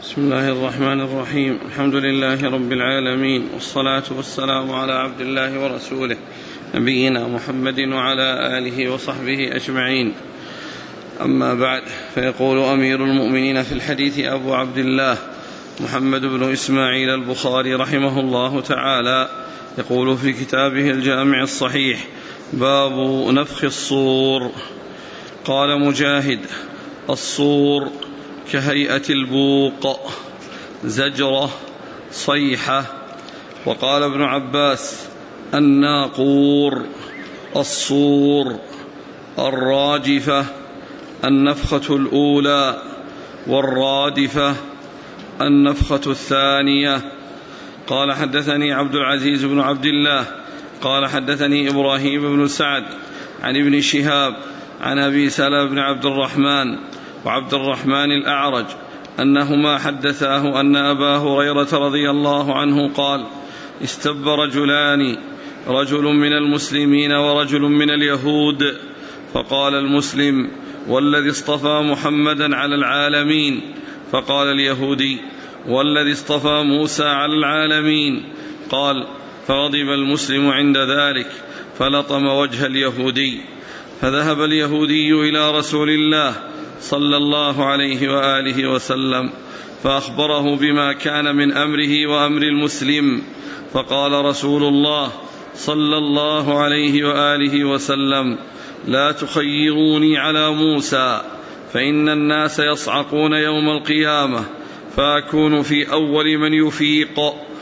بسم الله الرحمن الرحيم. الحمد لله رب العالمين، والصلاة والسلام على عبد الله ورسوله نبينا محمد وعلى آله وصحبه أجمعين. أما بعد، فيقول أمير المؤمنين في الحديث أبو عبد الله محمد بن إسماعيل البخاري رحمه الله تعالى، يقول في كتابه الجامع الصحيح: باب نفخ الصور. قال مجاهد: الصور كهيئة البوق، زجرة، صيحة. وقال ابن عباس: الناقور، الصور، الراجفة، النفخة الأولى، والرادفة، النفخة الثانية. قال حدثني عبد العزيز بن عبد الله قال حدثني إبراهيم بن سعد عن ابن شهاب عن أبي سلمة بن عبد الرحمن وعبد الرحمن الأعرج أنهما حدثاه أن أبا هريرة رضي الله عنه قال: استب رجلان، رجل من المسلمين ورجل من اليهود، فقال المسلم: والذي اصطفى محمدا على العالمين. فقال اليهودي: والذي اصطفى موسى على العالمين. قال: فغضب المسلم عند ذلك فلطم وجه اليهودي. فذهب اليهودي إلى رسول الله صلى الله عليه وآله وسلم فأخبره بما كان من أمره وأمر المسلم. فقال رسول الله صلى الله عليه وآله وسلم: لا تخيروني على موسى، فإن الناس يصعقون يوم القيامة، فأكون في أول من يفيق،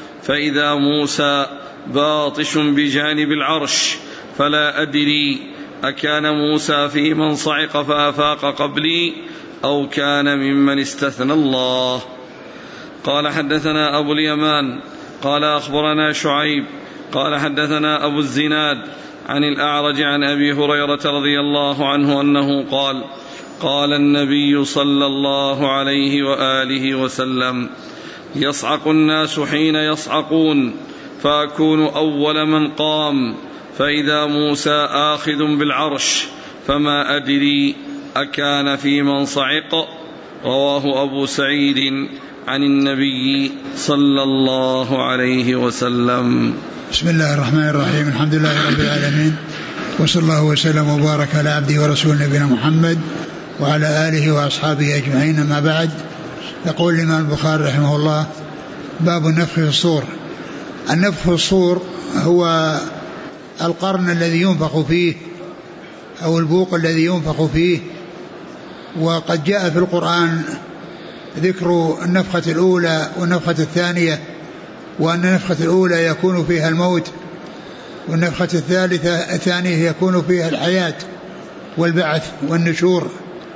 فإذا موسى باطش بجانب العرش، فلا أدري أكان موسى في من صعق فأفاق قبلي أو كان ممن استثنى الله. قال حدثنا أبو اليمان قال أخبرنا شعيب قال حدثنا أبو الزناد عن الأعرج عن أبي هريرة رضي الله عنه أنه قال: قال النبي صلى الله عليه وآله وسلم: يصعق الناس حين يصعقون، فأكون أول من قام، فإذا موسى آخذ بالعرش، فما أدري أكان في من صعق. رواه أبو سعيد عن النبي صلى الله عليه وسلم. بسم الله الرحمن الرحيم. الحمد لله رب العالمين، وصلى الله وسلم وبارك على عبده ورسوله نبينا محمد وعلى آله وأصحابه أجمعين. أما بعد، يقول الإمام البخاري رحمه الله: باب النفخ في الصور. النفخ في الصور هو القرن الذي ينفخ فيه أو البوق الذي ينفخ فيه. وقد جاء في القرآن ذكر النفخة الأولى والنفخة الثانية، وأن النفخة الأولى يكون فيها الموت، والنفخة الثانية يكون فيها الحياة والبعث والنشور.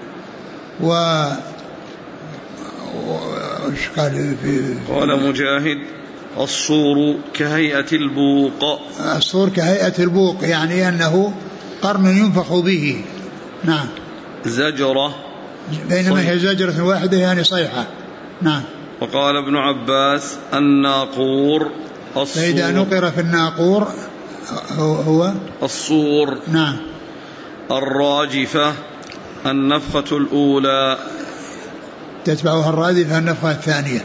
قال مجاهد: الصور كهيئة البوق. الصور كهيئة البوق، يعني أنه قرن ينفخ به. نعم. زجرة، بينما هي زجرة واحدة يعني صيحة. نعم. وقال ابن عباس: الناقور، الصور. فإذا نقر في الناقور هو الصور. نعم. الراجفة، النفخة الأولى، تتبعها الرادفة النفخة الثانية.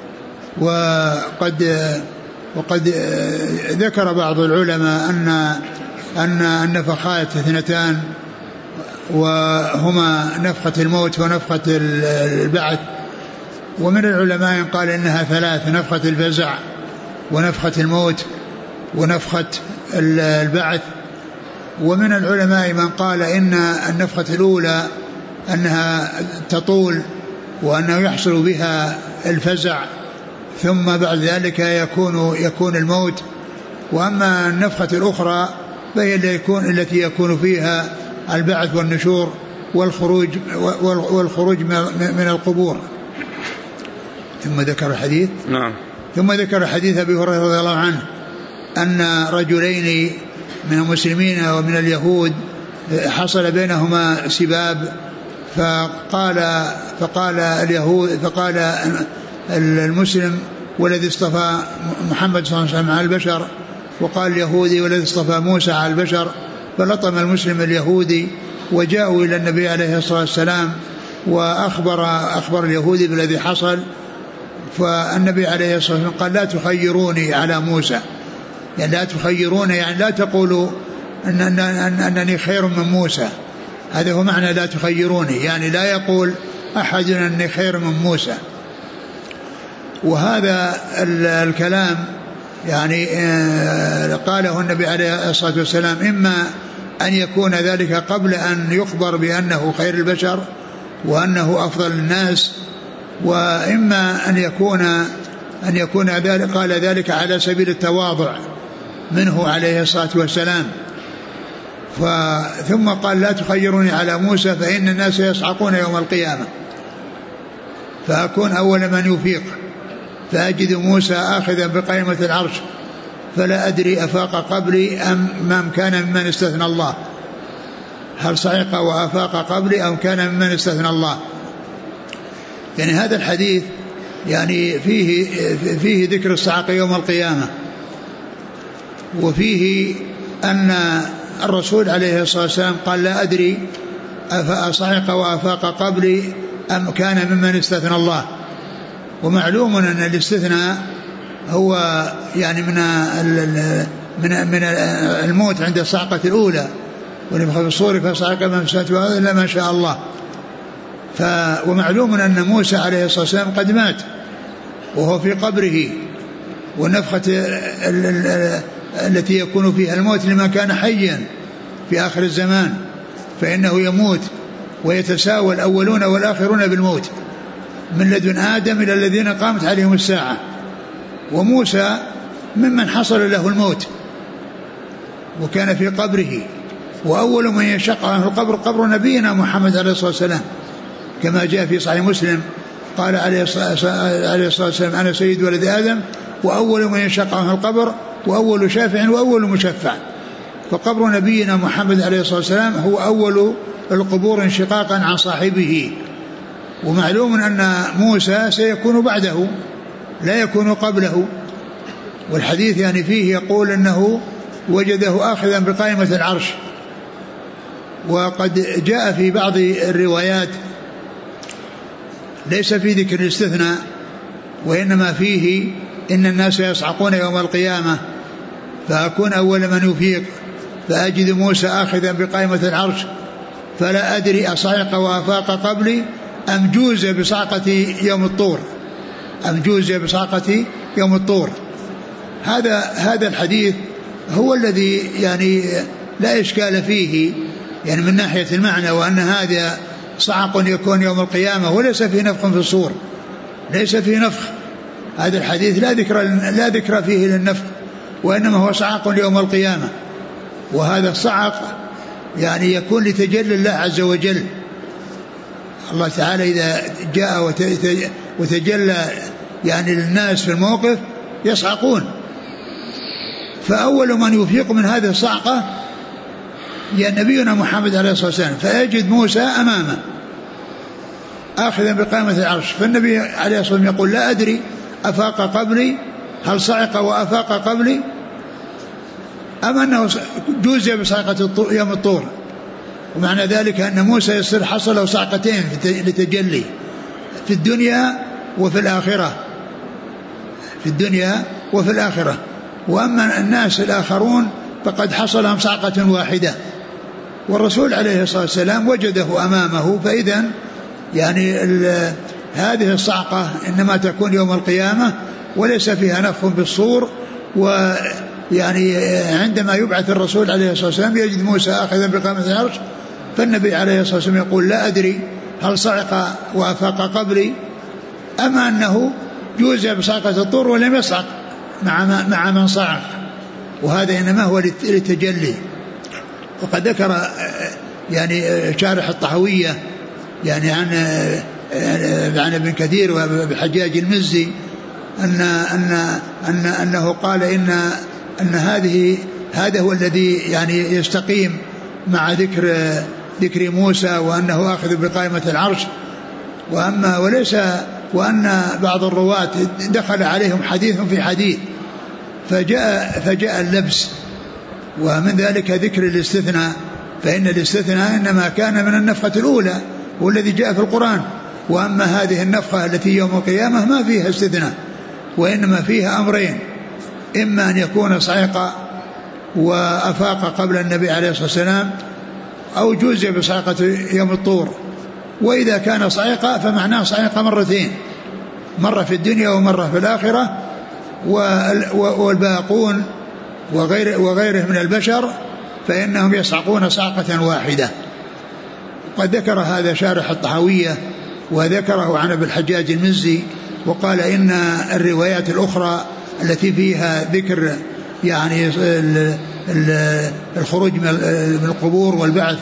وقد ذكر بعض العلماء أن النفخات اثنتان، وهما نفخة الموت ونفخة البعث. ومن العلماء قال إنها ثلاث: نفخة الفزع، ونفخة الموت، ونفخة البعث. ومن العلماء من قال إن النفخة الأولى أنها تطول وأنه يحصل بها الفزع، ثم بعد ذلك يكون الموت. وأما النفخة الأخرى فهي التي يكون فيها البعث والنشور والخروج من القبور. ثم ذكر الحديث. نعم. ثم ذكر حديث أبي هريرة رضي الله عنه أن رجلين من المسلمين ومن اليهود حصل بينهما سباب، فقال المسلم: والذي اصطفى محمد صلى الله عليه وسلم على البشر. وقال اليهودي: والذي اصطفى موسى على البشر. فلطم المسلم اليهودي، وجاءوا إلى النبي عليه الصلاة والسلام وأخبر اليهودي بالذي حصل. فالنبي عليه الصلاة والسلام قال لا تخيروني على موسى، يعني لا تخيروني يعني لا تقولوا أنني خير من موسى، هذا هو معنى لا تخيروني، يعني لا يقول أحد أنني خير من موسى. وهذا الكلام يعني قاله النبي عليه الصلاة والسلام إما أن يكون ذلك قبل أن يخبر بأنه خير البشر وأنه أفضل الناس، وإما أن يكون ذلك قال ذلك على سبيل التواضع منه عليه الصلاة والسلام. ثم قال لا تخيروني على موسى فإن الناس يصعقون يوم القيامة فأكون أول من يفيق فأجد موسى آخذا بقائمة العرش فلا أدري أفاق قبلي أم كان ممن استثنى الله، هل صعق وأفاق قبلي أم كان ممن استثنى الله. يعني هذا الحديث يعني فيه ذكر الصعق يوم القيامة، وفيه أن الرسول عليه الصلاة والسلام قال لا أدري أصعق وأفاق قبلي أم كان ممن استثنى الله. ومعلوم أن الاستثناء هو يعني من الموت عند الصعقة الأولى، ونفخ في الصور فصعق من في السماوات إلا ما شاء الله. ومعلوم أن موسى عليه الصلاة والسلام قد مات وهو في قبره، والنفخة التي يكون فيها الموت لمن كان حيا في آخر الزمان فإنه يموت ويتساوى الأولون والآخرون بالموت من لدن آدم إلى الذين قامت عليهم الساعة. وموسى ممن حصل له الموت وكان في قبره، وأول من يشق عنه القبر قبر نبينا محمد عليه الصلاة والسلام كما جاء في صحيح مسلم قال عليه الصلاة والسلام أنا سيد ولد آدم وأول من يشق عنه القبر وأول شافع وأول مشفع. فقبر نبينا محمد عليه الصلاة والسلام هو أول القبور انشقاقا عن صاحبه. ومعلوم أن موسى سيكون بعده لا يكون قبله، والحديث يعني فيه يقول أنه وجده آخذا بقائمة العرش. وقد جاء في بعض الروايات ليس في ذكر الاستثناء، وإنما فيه إن الناس يصعقون يوم القيامة فأكون أول من يفيق فأجد موسى آخذا بقائمة العرش فلا أدري أصعق وأفاق قبلي أم جوز بصعقة يوم الطور. هذا الحديث هو الذي يعني لا إشكال فيه يعني من ناحية المعنى، وأن هذا صعق يكون يوم القيامة وليس فيه نفخ في الصور، ليس فيه نفخ. هذا الحديث لا ذكر فيه للنفخ، وإنما هو صعق يوم القيامة. وهذا الصعق يعني يكون لتجلي الله عز وجل. الله تعالى إذا جاء وتجلى يعني للناس في الموقف يصعقون. فأول من يفيق من هذه الصعقة يا نبينا محمد عليه الصلاة والسلام فيجد موسى أمامه آخذا بقائمة العرش. فالنبي عليه الصلاة والسلام يقول لا أدري أفاق قبلي، هل صعق وأفاق قبلي أم أنه جوز بصعقة يوم الطور. ومعنى ذلك أن موسى يصير حصل له صعقتين لتجلي في الدنيا وفي الآخرة. وأما الناس الآخرون فقد حصل لهم صعقة واحدة، والرسول عليه الصلاة والسلام وجده أمامه. فإذا يعني هذه الصعقة إنما تكون يوم القيامة وليس فيها نفخ بالصور. ويعني عندما يبعث الرسول عليه الصلاة والسلام يجد موسى آخذا بقائمة العرش، فالنبي عليه الصلاة والسلام يقول لا أدري هل صعق وأفاق قبلي أما أنه جوز بصعقة الطور ولم يصعق مع من صعق. وهذا إنما هو للتجلي. وقد ذكر يعني شارح الطحوية يعني عن ابن كثير وبحجاج المزي أنه قال أن هذا هو الذي يعني يستقيم مع ذكر موسى وأنه آخذ بقائمة العرش. وأن بعض الرواة دخل عليهم حديث في حديث فجاء اللبس. ومن ذلك ذكر الاستثناء، فإن الاستثناء إنما كان من النفخة الأولى والذي جاء في القرآن، وأما هذه النفخة التي يوم القيامة ما فيها استثناء، وإنما فيها أمرين: إما أن يكون صعق وأفاق قبل النبي عليه الصلاة والسلام، أو جوزي بصعقة يوم الطور. وإذا كان صعق فمعناه صعق مرتين، مرة في الدنيا ومرة في الآخرة. والباقون وغيره من البشر فإنهم يصعقون صعقة واحدة. قد ذكر هذا شارح الطحاوية وذكره عن أبي الحجاج المزي، وقال إن الروايات الأخرى التي فيها ذكر يعني الخروج من القبور والبعث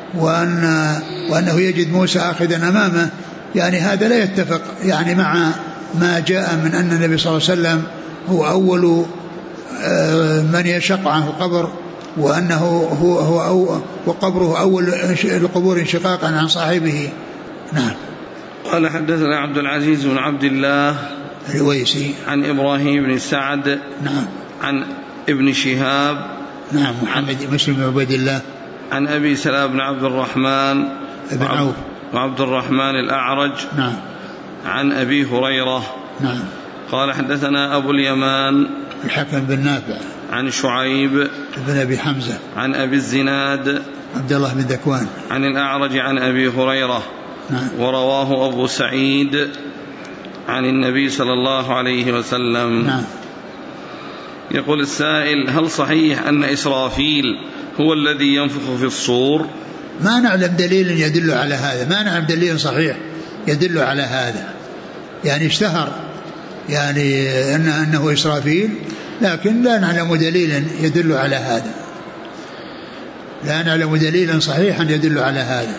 وأنه يجد موسى آخذا أمامه، يعني هذا لا يتفق يعني مع ما جاء من أن النبي صلى الله عليه وسلم هو أول من يشق عنه القبر، وأنه هو وقبره أول القبور انشقاقا عن صاحبه. نعم. قال حدثنا عبد العزيز بن عبد الله الرويسي عن إبراهيم بن سعد نعم عن ابن شهاب نعم محمد مسلم بن عبيد الله عن أبي سلام بن عبد الرحمن بن عوف وعبد الرحمن الأعرج نعم عن أبي هريرة نعم. قال حدثنا أبو اليمان الحكم بن نافع عن شعيب بن أبي حمزة عن أبي الزناد عبد الله بن ذكوان عن الأعرج عن أبي هريرة نعم. ورواه أبو سعيد عن النبي صلى الله عليه وسلم. نعم. يقول السائل: هل صحيح أن إسرافيل هو الذي ينفخ في الصور؟ ما نعلم دليل يدل على هذا، ما نعلم دليل صحيح يدل على هذا، يعني اشتهر يعني أنه إسرافيل، لكن لا نعلم دليلا يدل على هذا، لا نعلم دليلا صحيحا يدل على هذا.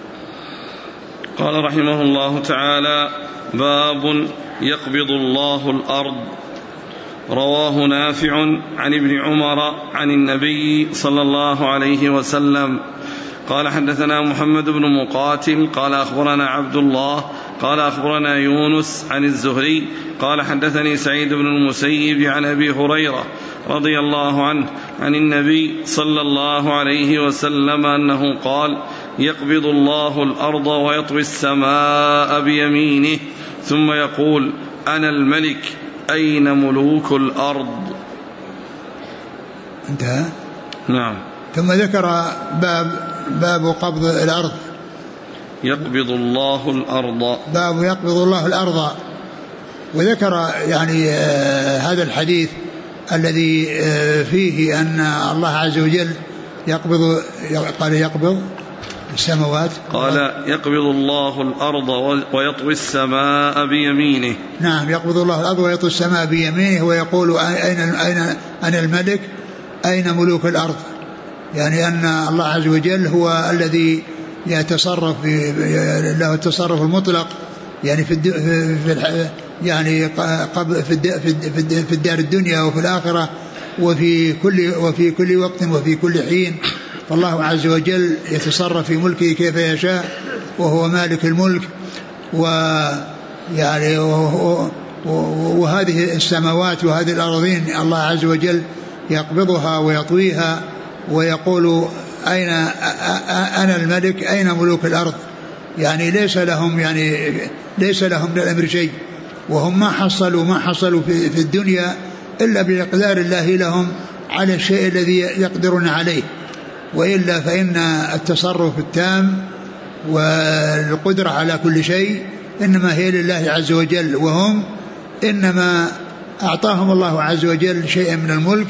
قال رحمه الله تعالى: باب يقبض الله الأرض. رواه نافع عن ابن عمر عن النبي صلى الله عليه وسلم قال حدثنا محمد بن مقاتل قال أخبرنا عبد الله قال أخبرنا يونس عن الزهري قال حدثني سعيد بن المسيب عن أبي هريرة رضي الله عنه عن النبي صلى الله عليه وسلم أنه قال: يقبض الله الأرض ويطوي السماء بيمينه ثم يقول: أنا الملك أين ملوك الأرض. انتهى. نعم. ثم ذكر باب قبض الأرض. يقبض الله الأرض، باب يقبض الله الأرض، وذكر يعني هذا الحديث الذي فيه أن الله عز وجل يقبض، قال يقبض السماوات، قال يقبض الله الأرض ويطوي السماء بيمينه. نعم، يقبض الله الأرض ويطوي السماء بيمينه ويقول: أين أنا الملك أين ملوك الأرض. يعني أن الله عز وجل هو الذي يتصرف له التصرف المطلق، يعني في الدار الدنيا وفي الآخرة وفي كل وقت وفي كل حين. فالله عز وجل يتصرف في ملكه كيف يشاء، وهو مالك الملك. ويعني وهذه السماوات وهذه الأرضين الله عز وجل يقبضها ويطويها ويقول: أين أنا الملك أين ملوك الأرض. يعني ليس لهم من الأمر شيء، وهم ما حصلوا في الدنيا إلا بإقدار الله لهم على الشيء الذي يقدرون عليه، وإلا فإن التصرف التام والقدرة على كل شيء إنما هي لله عز وجل، وهم إنما أعطاهم الله عز وجل شيئا من الملك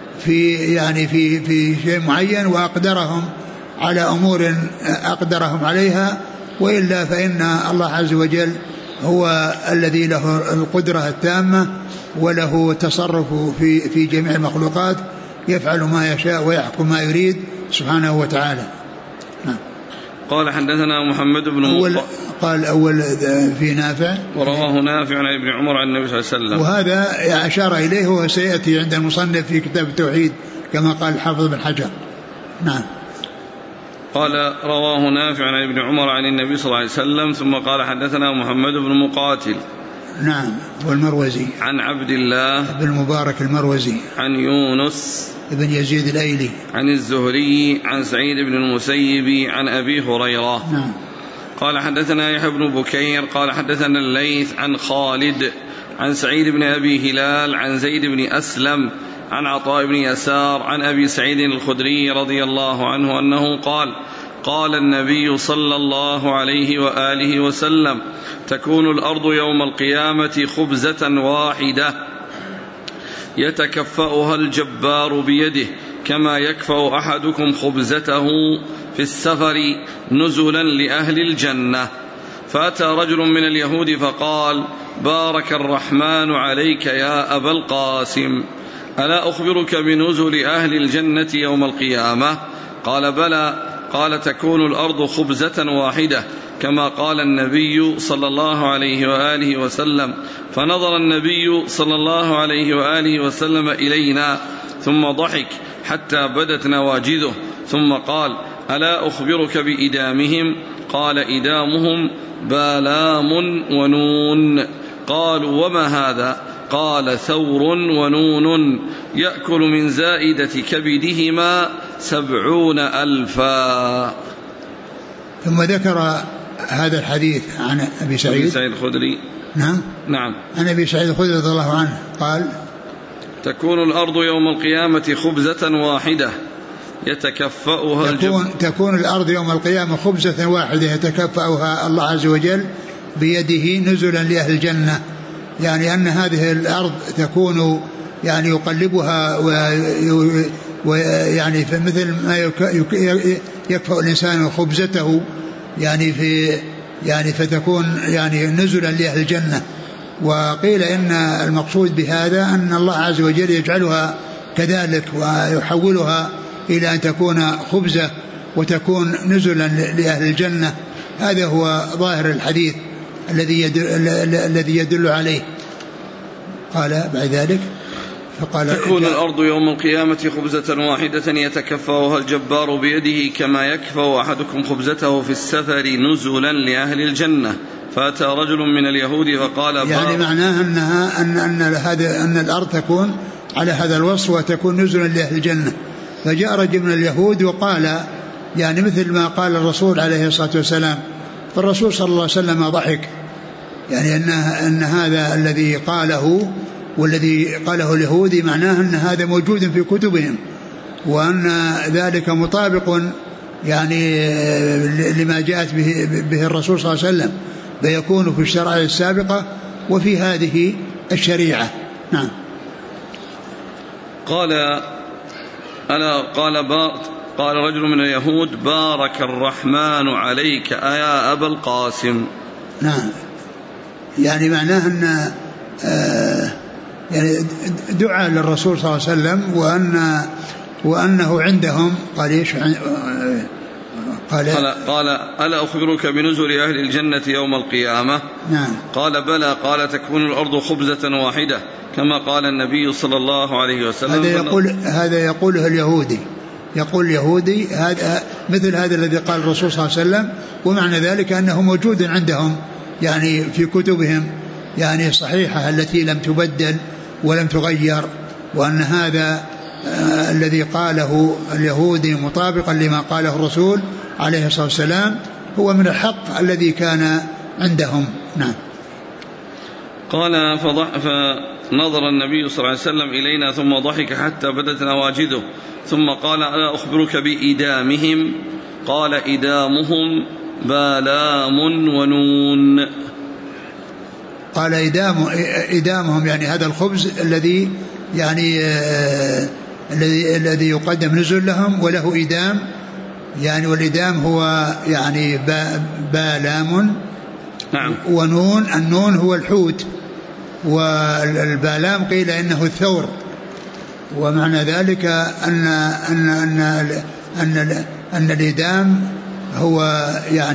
في شيء معين، وأقدرهم على أمور أقدرهم عليها، وإلا فإن الله عز وجل هو الذي له القدرة التامة وله تصرف في جميع المخلوقات، يفعل ما يشاء ويحكم ما يريد سبحانه وتعالى. نعم. قال حدثنا محمد بن قال أول في نافع، ورواه نافع عن ابن عمر عن النبي صلى الله عليه وسلم، وهذا أشار إليه وسيأتي عند المصنف في كتاب التوحيد كما قال الحافظ بن حجر. نعم. قال رواه نافع عن ابن عمر عن النبي صلى الله عليه وسلم ثم قال حدثنا محمد بن مقاتل. نعم. والمروزي عن عبد الله بن المبارك المروزي عن يونس بن يزيد الأيلي عن الزهري عن سعيد بن المسيب عن أبي هريرة. نعم. قال حدثنا يحيى بن بكير قال حدثنا الليث عن خالد عن سعيد بن أبي هلال عن زيد بن أسلم عن عطاء بن يسار عن أبي سعيد الخدري رضي الله عنه أنه قال قال النبي صلى الله عليه وآله وسلم تكون الأرض يوم القيامة خبزة واحدة يتكفأها الجبار بيده كما يكفأ أحدكم خبزته في السفر نزلا لأهل الجنة. فأتى رجل من اليهود فقال بارك الرحمن عليك يا أبا القاسم ألا أخبرك بنزل أهل الجنة يوم القيامة؟ قال بلى. قال تكون الأرض خبزة واحدة كما قال النبي صلى الله عليه وآله وسلم. فنظر النبي صلى الله عليه وآله وسلم إلينا ثم ضحك حتى بدت نواجذه ثم قال ألا أخبرك بإدامهم؟ قال إدامهم بالام ونون. قالوا وما هذا؟ قال ثور ونون يأكل من زائدة كبدهما 70,000. ثم ذكر هذا الحديث عن أبي سعيد الخدري. نعم عن أبي سعيد الخدري رضي الله عنه قال تكون الأرض يوم القيامة خبزة واحدة يتكفأها تكون الأرض يوم القيامة خبزة واحدة يتكفأها الله عز وجل بيده نزلا لأهل الجنة. يعني أن هذه الأرض تكون يعني يقلبها ويعني مثل ما يكفأ الإنسان خبزته يعني فتكون يعني نزلا لأهل الجنة. وقيل إن المقصود بهذا أن الله عز وجل يجعلها كذلك ويحولها إلى أن تكون خبزة وتكون نزلا لأهل الجنة. هذا هو ظاهر الحديث الذي يدل عليه. قال بعد ذلك فقال تكون الأرض يوم القيامة خبزة واحدة يتكفأها الجبار بيده كما يكفأ أحدكم خبزته في السفر نزلا لأهل الجنة. فأتى رجل من اليهود فقال يعني معناه أن الأرض تكون على هذا الوصف وتكون نزلا لأهل الجنة. فجاء رجل من اليهود وقال يعني مثل ما قال الرسول عليه الصلاة والسلام. فالرسول صلى الله عليه وسلم ضحك يعني أن هذا الذي قاله والذي قاله اليهودي معناه أن هذا موجود في كتبهم وأن ذلك مطابق يعني لما جاءت به الرسول صلى الله عليه وسلم فيكون في الشرائع السابقة وفي هذه الشريعة. نعم. قال رجل من اليهود بارك الرحمن عليك يا أبا القاسم. نعم يعني معناه أن يعني دعا للرسول صلى الله عليه وسلم وأنه عندهم قال إيش قال ألا أخبرك بنزل أهل الجنة يوم القيامة؟ نعم. قال بلى. قال تكون الأرض خبزة واحدة كما قال النبي صلى الله عليه وسلم. هذا يقوله اليهودي. يقول اليهودي هذا مثل هذا الذي قال الرسول صلى الله عليه وسلم ومعنى ذلك أنه موجود عندهم يعني في كتبهم يعني صحيحة التي لم تبدل ولم تغير وأن هذا الذي قاله اليهودي مطابقا لما قاله الرسول عليه الصلاة والسلام هو من الحق الذي كان عندهم. نعم. قال فنظر النبي صلى الله عليه وسلم إلينا ثم ضحك حتى بدت نواجذه ثم قال ألا أخبرك بإدامهم؟ قال إدامهم بالام ونون. قال إدامهم يعني هذا الخبز الذي يعني الذي يقدم نزل لهم وله إدام يعني والإدام هو يعني بالام. نعم. ونون النون هو الحوت والبالام قيل إنه الثور. ومعنى ذلك أن الإدام هو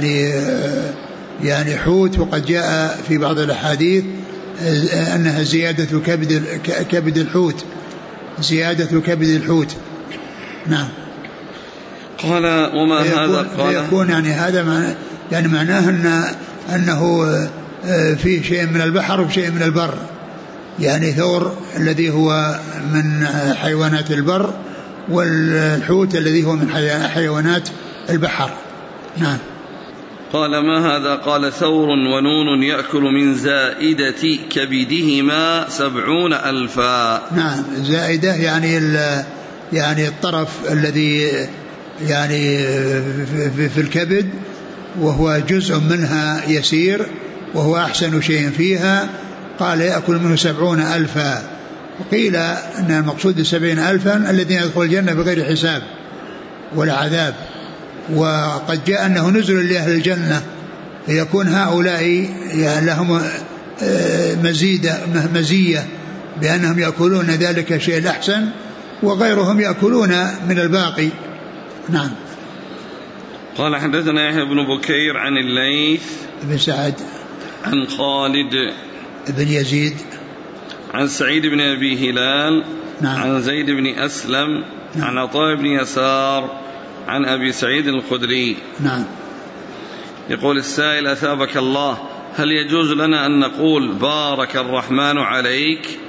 يعني حوت. وقد جاء في بعض الأحاديث أنها زيادة كبد الحوت زيادة كبد الحوت. نعم. قال وما هذا؟ قال يكون يعني هذا يعني معناه أنه فيه شيء من البحر وشيء من البر يعني ثور الذي هو من حيوانات البر والحوت الذي هو من حيوانات البحر. نعم. قال ما هذا؟ قال ثور ونون يأكل من زائدة كبدهما 70,000. نعم، زائدة يعني الطرف الذي يعني في الكبد، وهو جزء منها يسير وهو أحسن شيء فيها. قال يأكل منه 70,000. وقيل أن المقصود 70,000 الذين يدخل الجنة بغير حساب ولا عذاب. وقد جاء أنه نزل لأهل الجنة فيكون هؤلاء لهم مزية بأنهم يأكلون ذلك الشيء الأحسن وغيرهم يأكلون من الباقي. نعم. قال حدثنا يحيى بن بكير عن الليث بن سعد عن خالد بن يزيد عن سعيد بن أبي هلال. نعم. عن زيد بن أسلم. نعم. عن عطاء بن يسار عن أبي سعيد الخدري. نعم. يقول السائل أثابك الله، هل يجوز لنا أن نقول بارك الرحمن عليك؟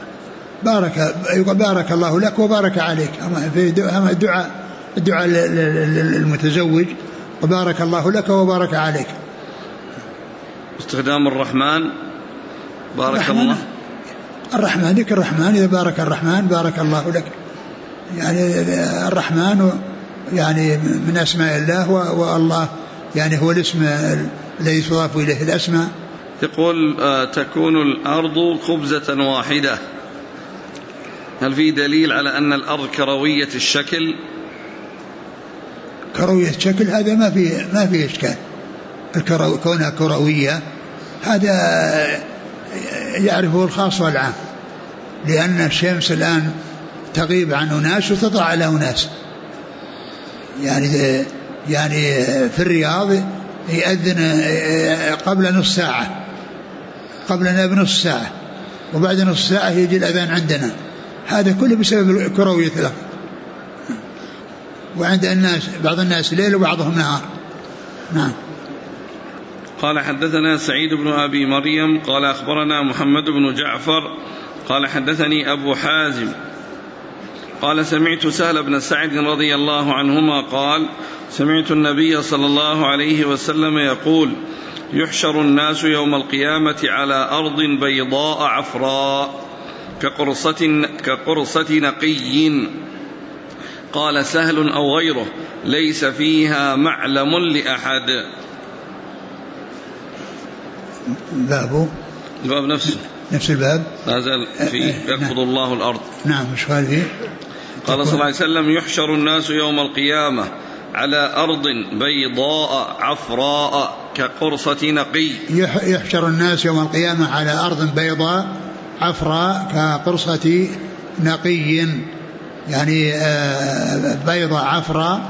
بارك الله لك وبارك عليك، أما الدعاء المتزوج وبارك الله لك وبارك عليك. استخدام الرحمن بارك الله، الرحمن ذكر الرحمن، إذا بارك الرحمن بارك الله لك. يعني الرحمن يعني من أسماء الله، والله يعني هو الاسم الذي تضاف إليه الأسماء. يقول تكون الأرض خبزة واحدة، هل في دليل على أن الأرض كروية الشكل؟ كروية الشكل هذا ما في إشكال. كونها كروية هذا يعرفه الخاص والعام، لأن الشمس الآن تغيب عن أناس وتطلع على أناس. يعني في الرياض يأذن قبل نص ساعة، قبلنا بنص ساعة، وبعد نص ساعة يجي الأذان عندنا. هذا كله بسبب كروية الأرض. وعند الناس بعض الناس ليل وبعضهم نهار. نعم. قال حدثنا سعيد بن أبي مريم قال أخبرنا محمد بن جعفر قال حدثني أبو حازم قال سمعت سهل بن سعد رضي الله عنهما قال سمعت النبي صلى الله عليه وسلم يقول يحشر الناس يوم القيامة على أرض بيضاء عفراء كقرصة نقي. قال سهل أو غيره ليس فيها معلم لأحد. الباب نفس الباب لا زال فيه يقبض الله الأرض. نعم. مش قال فيه؟ قال صلى الله عليه وسلم يحشر الناس يوم القيامة على أرض بيضاء عفراء كقرصة نقي. يحشر الناس يوم القيامة على أرض بيضاء عفراء كقرصة نقي، يعني بيضاء عفراء،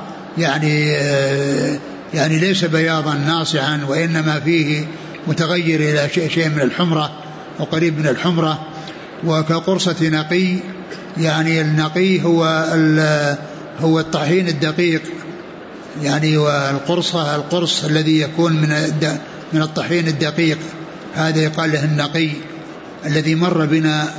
يعني ليس بياضا ناصعا، وإنما فيه متغير إلى شيء من الحمرة وقريب من الحمرة. وكقرصة نقي، يعني النقي هو الطحين الدقيق، يعني والقرص الذي يكون من الطحين الدقيق، هذا يقال له النقي. الذي مر بنا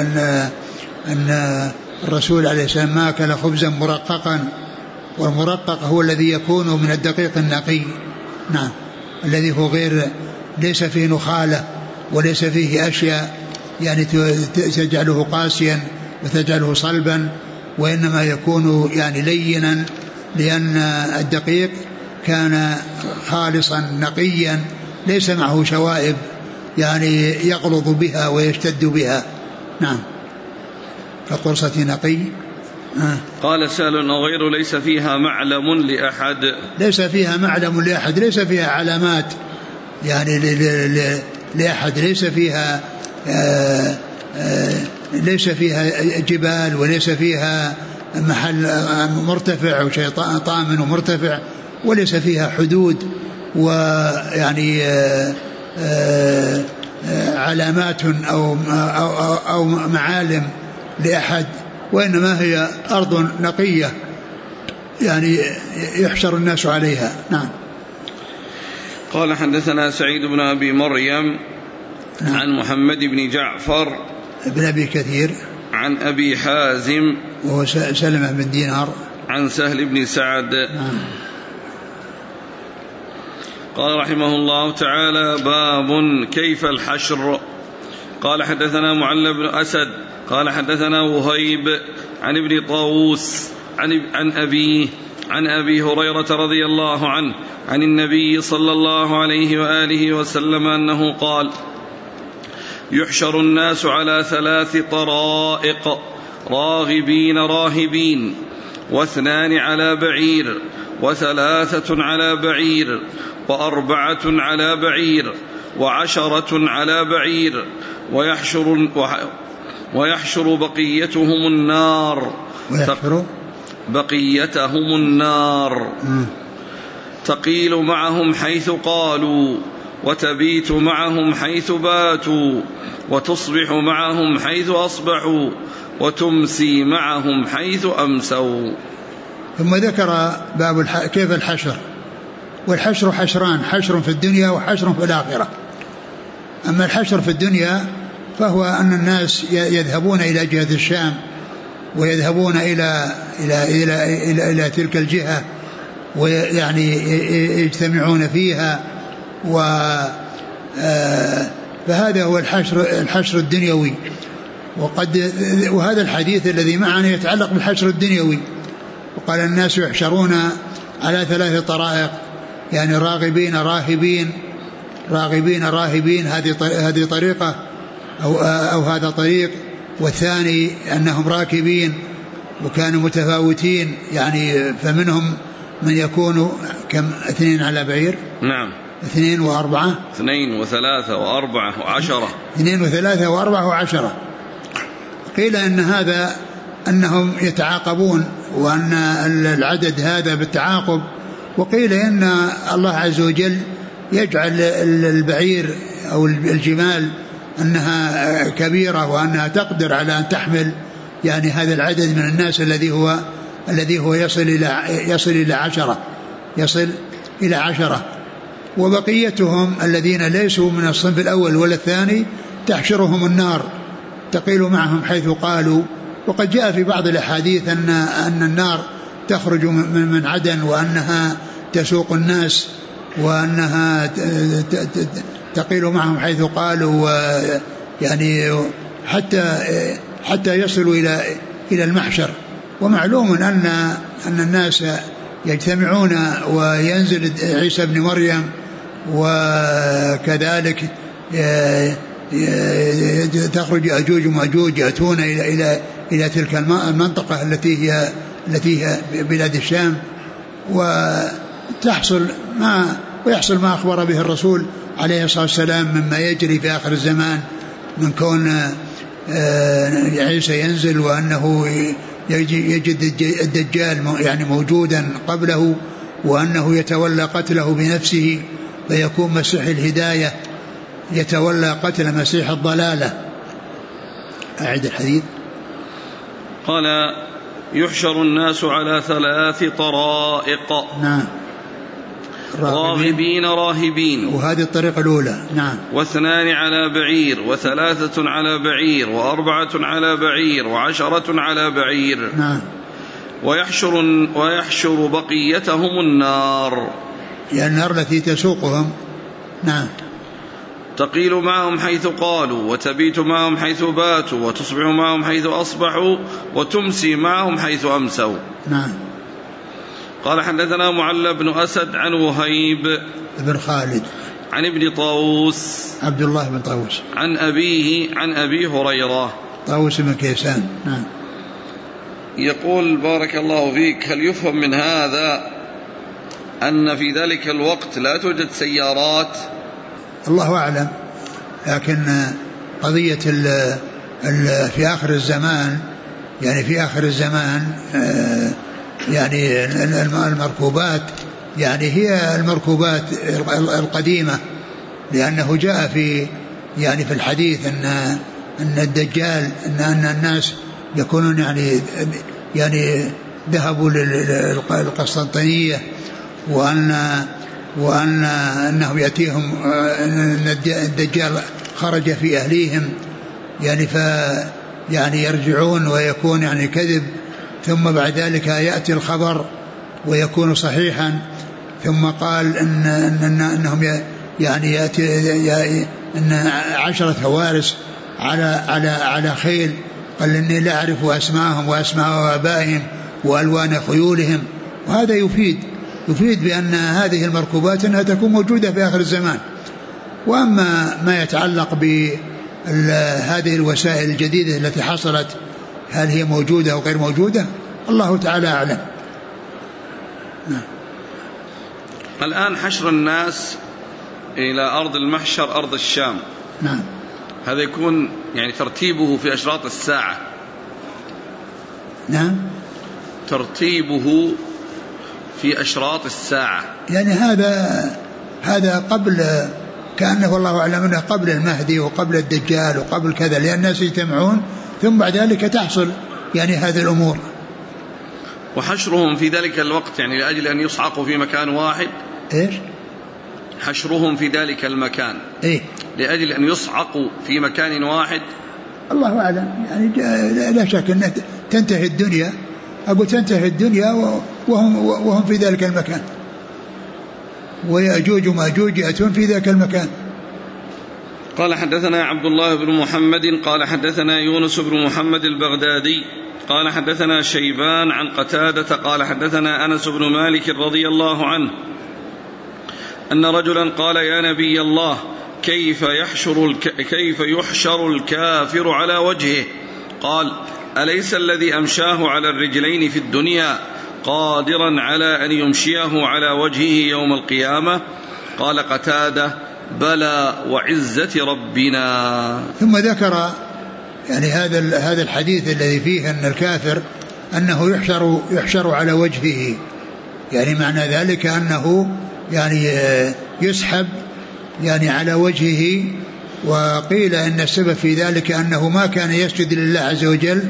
أن الرسول عليه السلام ما أكل خبزا مرققا، والمرقق هو الذي يكون من الدقيق النقي. نعم. الذي هو ليس فيه نخالة وليس فيه أشياء يعني تجعله قاسيا وتجعله صلبا، وإنما يكون يعني لينا، لأن الدقيق كان خالصا نقيا ليس معه شوائب يعني يغلظ بها ويشتد بها. نعم. كقرصة نقي. قال سهل وغيره ليس فيها معلم لأحد. ليس فيها معلم لأحد، ليس فيها علامات يعني لأحد، ليس فيها جبال، وليس فيها محل مرتفع وشيء طامن ومرتفع، وليس فيها حدود ويعني علامات أو معالم لأحد، وإنما هي أرض نقية يعني يحشر الناس عليها. نعم. قال حدثنا سعيد بن أبي مريم عن محمد بن جعفر بن أبي كثير عن أبي حازم وهو سلمة بن دينار عن سهل بن سعد. قال رحمه الله تعالى: باب كيف الحشر. قال حدثنا معل بن أسد قال حدثنا وهيب عن ابن طاووس عن أبي هريرة رضي الله عنه عن النبي صلى الله عليه وآله وسلم أنه قال: يحشر الناس على 3 طرائق: راغبين راهبين، 2 على بعير، 3 على بعير، 4 على بعير، 10 على بعير، ويحشر بقيتهم النار تقيل معهم حيث قالوا، وتبيت معهم حيث باتوا، وتصبح معهم حيث أصبحوا، وتمسي معهم حيث أمسوا. ثم ذكر باب كيف الحشر. والحشر حشران: حشر في الدنيا وحشر في الآخرة. أما الحشر في الدنيا فهو أن الناس يذهبون إلى جهة الشام، ويذهبون إلى تلك الجهة، ويعني يجتمعون فيها، فهذا هو الحشر الدنيوي. وهذا الحديث الذي معنا يتعلق بالحشر الدنيوي. وقال: الناس يحشرون على 3 طرائق، يعني راغبين راهبين، هذه طريقة أو هذا طريق. والثاني أنهم راكبين وكانوا متفاوتين، يعني فمنهم من يكون 2 على بعير، نعم، 2 و4، 2 و3 و4 و10، 2 و3 و4 و10. قيل إن هذا أنهم يتعاقبون، وأن العدد هذا بالتعاقب. وقيل إن الله عز وجل يجعل البعير أو الجمال أنها كبيرة، وأنها تقدر على أن تحمل يعني هذا العدد من الناس الذي هو يصل إلى 10. وبقيتهم الذين ليسوا من الصنف الأول ولا الثاني تحشرهم النار تقيل معهم حيث قالوا. وقد جاء في بعض الأحاديث أن النار تخرج من عدن، وأنها تسوق الناس، وأنها تقيل معهم حيث قالوا، يعني حتى يصلوا إلى المحشر. ومعلوم أن الناس يجتمعون، وينزل عيسى ابن مريم، وكذلك تخرج يأجوج ومأجوج يأتون إلى تلك المنطقة التي هي بلاد الشام، ويحصل ما أخبر به الرسول عليه الصلاة والسلام مما يجري في آخر الزمان، من كون عيسى ينزل، وأنه يجد الدجال يعني موجودا قبله، وأنه يتولى قتله بنفسه، فيكون مسيح الهداية يتولى قتل مسيح الضلالة. أعد الحديث. قال: يحشر الناس على 3 طرائق. نعم. راغبين راهبين، وهذه الطريقة الأولى. نعم. 2 على بعير، 3 على بعير، 4 على بعير، 10 على بعير. نعم. ويحشر بقيتهم النار، يعني النار التي تسوقهم. نعم. تقيل معهم حيث قالوا، وتبيت معهم حيث باتوا، وتصبح معهم حيث أصبحوا، وتمسي معهم حيث أمسوا. نعم. قال: حدثنا معل بن أسد عن وهيب بن خالد عن ابن طاووس عبد الله بن طاووس عن أبيه عن أبي هريرة طاووس بن كيسان. نعم. يقول: بارك الله فيك، هل يفهم من هذا أن في ذلك الوقت لا توجد سيارات؟ الله أعلم، لكن قضية في آخر الزمان، يعني في آخر الزمان يعني المركوبات يعني هي المركوبات القديمة، لأنه جاء في الحديث أن الدجال أن الناس يكونون يعني ذهبوا للقسطنطينية، وأنه يأتيهم أن الدجال خرج في أهليهم، يعني يرجعون ويكون كذب، ثم بعد ذلك يأتي الخبر ويكون صحيحا، ثم قال أنهم يعني يأتي أن 10 فوارس على خيل، قال إني لا أعرف أسماءهم وأسماء آبائهم وألوان خيولهم. وهذا يفيد بأن هذه المركوبات أنها تكون موجودة في آخر الزمان. وأما ما يتعلق بهذه الوسائل الجديدة التي حصلت، هل هي موجودة أو غير موجودة، الله تعالى أعلم. الآن حشر الناس إلى أرض المحشر أرض الشام، نعم، هذا يكون يعني ترتيبه في أشراط الساعة. نعم، ترتيبه في أشراط الساعة، يعني هذا قبل، كأنه والله أعلم أنه قبل المهدي وقبل الدجال وقبل كذا، لأن الناس يجتمعون ثم بعد ذلك تحصل يعني هذه الأمور. وحشرهم في ذلك الوقت يعني لأجل أن يصعقوا في مكان واحد. إيش؟ حشرهم في ذلك المكان إيه؟ لأجل أن يصعقوا في مكان واحد. الله أعلم، يعني لا شك أن تنتهي الدنيا، أقول تنتهي الدنيا وهم في ذلك المكان، ويأجوج ومأجوج يأتون في ذلك المكان. قال حدثنا عبد الله بن محمد قال حدثنا يونس بن محمد البغدادي قال حدثنا شيبان عن قتادة قال حدثنا أنس بن مالك رضي الله عنه أن رجلا قال يا نبي الله كيف يحشر الكافر على وجهه؟ قال أليس الذي أمشاه على الرجلين في الدنيا قادرا على أن يمشيه على وجهه يوم القيامة؟ قال قتادة بلى وعزة ربنا. ثم ذكر يعني هذا الحديث الذي فيه أن الكافر أنه يحشر على وجهه، يعني معنى ذلك أنه يعني يسحب يعني على وجهه. وقيل أن السبب في ذلك أنه ما كان يسجد لله عز وجل،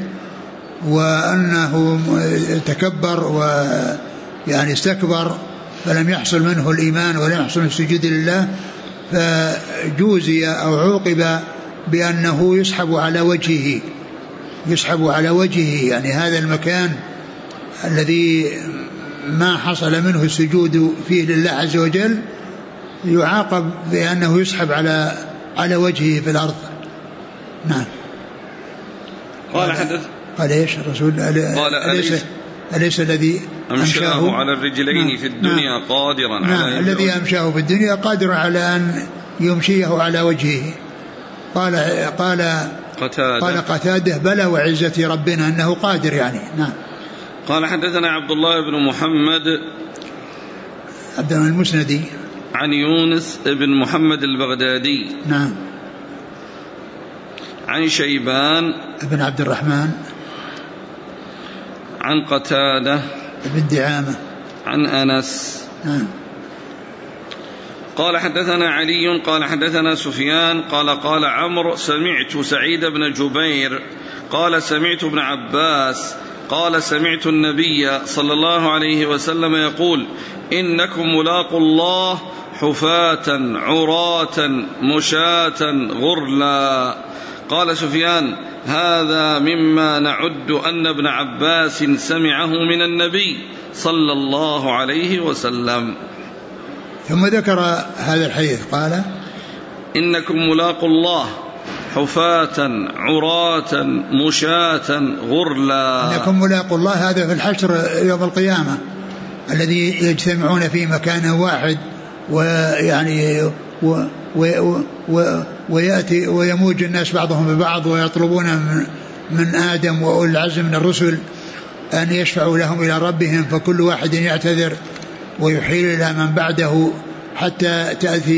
وأنه تكبر ويعني استكبر فلم يحصل منه الإيمان ولم يحصل السجود لله، فجوزي أو عوقب بأنه يسحب على وجهه، يعني هذا المكان الذي ما حصل منه السجود فيه لله عز وجل يعاقب بأنه يسحب على وجهه في الأرض. نعم. قال إيش الرسول؟ قال أليس الذي أمشاه على الرجلين في الدنيا قادرا على الذي أمشاه في الدنيا قادر على أن يمشيه على وجهه. قال قتادة بلى وعزة ربنا أنه قادر يعني. نعم. قال حدثنا عبد الله بن محمد عبد الله المسندي عن يونس بن محمد البغدادي. نعم. عن شيبان بن عبد الرحمن عن قتادة بن دعامة عن أنس. نعم. قال حدثنا علي قال حدثنا سفيان قال عمرو سمعت سعيد بن جبير قال سمعت ابن عباس قال سمعت النبي صلى الله عليه وسلم يقول إنكم ملاقوا الله حفاة عراة مشاة غرلا. قال سفيان هذا مما نعد أن ابن عباس سمعه من النبي صلى الله عليه وسلم. ثم ذكر هذا الحديث قال إنكم ملاقوا الله حفاة عراة مشاة غرلا. إنكم ملاقوا الله هذا في الحشر يوم القيامة الذي يجتمعون في مكان واحد، ويعني ويأتي ويموج الناس بعضهم ببعض ويطلبون من آدم وأولي العزم من الرسل أن يشفعوا لهم إلى ربهم، فكل واحد يعتذر ويحيل إلى من بعده حتى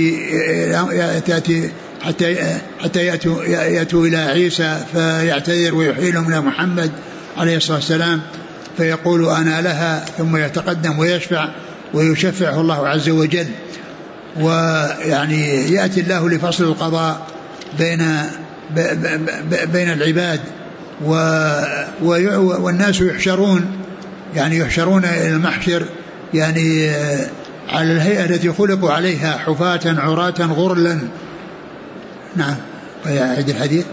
يأتوا إلى عيسى فيعتذر ويحيلهم إلى محمد عليه الصلاة والسلام فيقول أنا لها، ثم يتقدم ويشفع ويشفعه الله عز وجل. ويعني يأتي الله لفصل القضاء بين العباد، والناس يحشرون إلى المحشر يعني على الهيئة التي خلقوا عليها حفاة عراة غرلا. نعم. ويعيد الحديث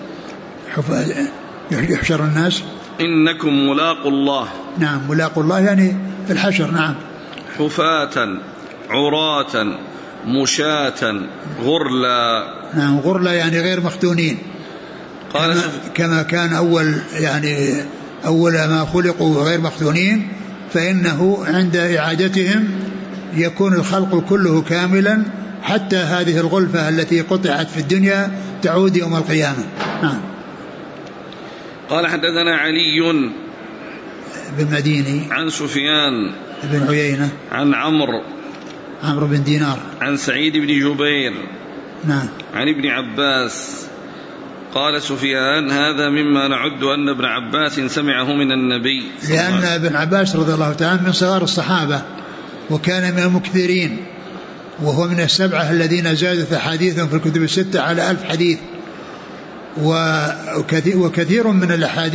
يحشر الناس إنكم ملاقوا الله. نعم ملاقوا الله يعني في الحشر. نعم. حفاة عراة مشاة غرلا. نعم غرلا يعني غير مختونين، كما كان أول ما خلقوا غير مختونين، فإنه عند إعادتهم يكون الخلق كله كاملا، حتى هذه الغلفة التي قطعت في الدنيا تعود يوم القيامة. نعم. قال حدثنا علي بن مديني عن سفيان بن عيينة عن عمرو بن دينار عن سعيد بن جبير نعم عن ابن عباس. قال سفيان: هذا مما نعد أن ابن عباس سمعه من النبي، لأن ابن عباس رضي الله تعالى من صغار الصحابة وكان من المكثرين، وهو من السبعة الذين زادت أحاديثهم في الكتب الستة على 1000 حديث. وكثير من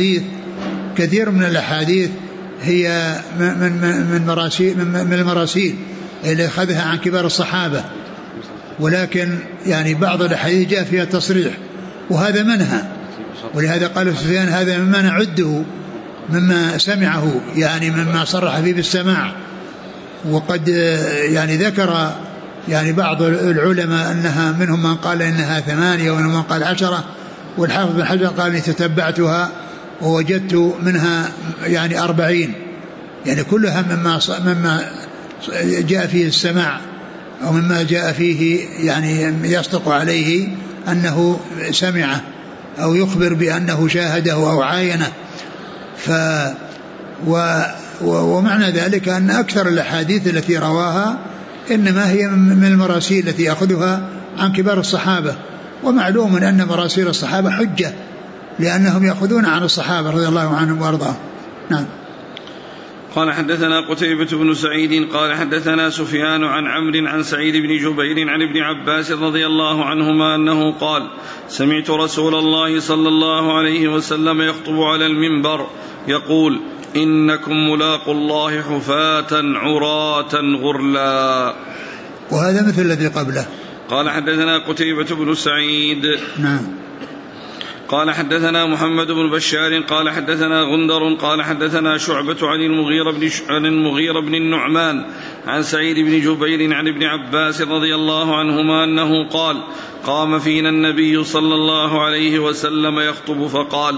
الأحاديث هي من المراسيل اللي أخذها عن كبار الصحابة، ولكن يعني بعض الأحاديث جاء فيها تصريح، وهذا منها. ولهذا قال سفيان: هذا مما نعده مما سمعه، يعني مما صرح فيه بالسماع. وقد يعني ذكر يعني بعض العلماء أنها منهم من قال إنها 8 ومنهم من قال 10، والحافظ بن حجر قال: تتبعتها ووجدت منها يعني 40، يعني كلها مما جاء فيه السماع، أو مما جاء فيه يعني يصدق عليه أنه سمعه أو يخبر بأنه شاهده أو عاينه. ومعنى ذلك أن أكثر الأحاديث التي رواها إنما هي من المراسيل التي يأخذها عن كبار الصحابة. ومعلوم أن مراسيل الصحابة حجة، لأنهم يأخذون عن الصحابة رضي الله عنهم وارضاهم. نعم. قال حدثنا قتيبة بن سعيد قال حدثنا سفيان عن عمرو عن سعيد بن جبير عن ابن عباس رضي الله عنهما أنه قال: سمعت رسول الله صلى الله عليه وسلم يخطب على المنبر يقول: إنكم ملاقوا الله حفاة عراة غرلا. وهذا مثل الذي قبله. قال حدثنا قتيبة بن سعيد نعم. قال حدثنا محمد بن بشار قال حدثنا غندر قال حدثنا شعبة عن المغيرة بن النعمان عن سعيد بن جبير عن ابن عباس رضي الله عنهما أنه قال: قام فينا النبي صلى الله عليه وسلم يخطب فقال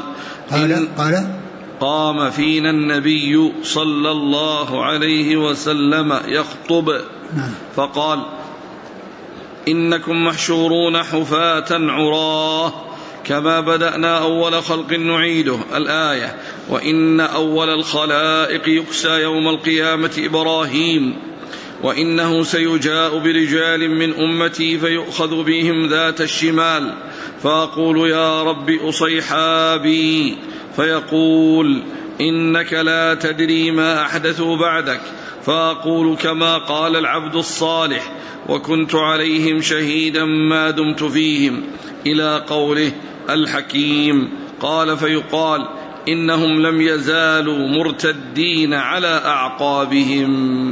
قام فينا النبي صلى الله عليه وسلم يخطب فقال: إنكم محشورون حفاة عراه كما بدأنا أول خلق نعيده. الآية: وإن أول الخلائق يكسى يوم القيامة إبراهيم، وإنه سيجاء برجال من أمتي فيؤخذ بهم ذات الشمال فأقول: يا رب أصيحابي، فيقول: إنك لا تدري ما أحدثوا بعدك، فأقول: كما قال العبد الصالح، وكنت عليهم شهيدا ما دمت فيهم، إلى قوله الحكيم. قال: فيقال: إنهم لم يزالوا مرتدين على أعقابهم.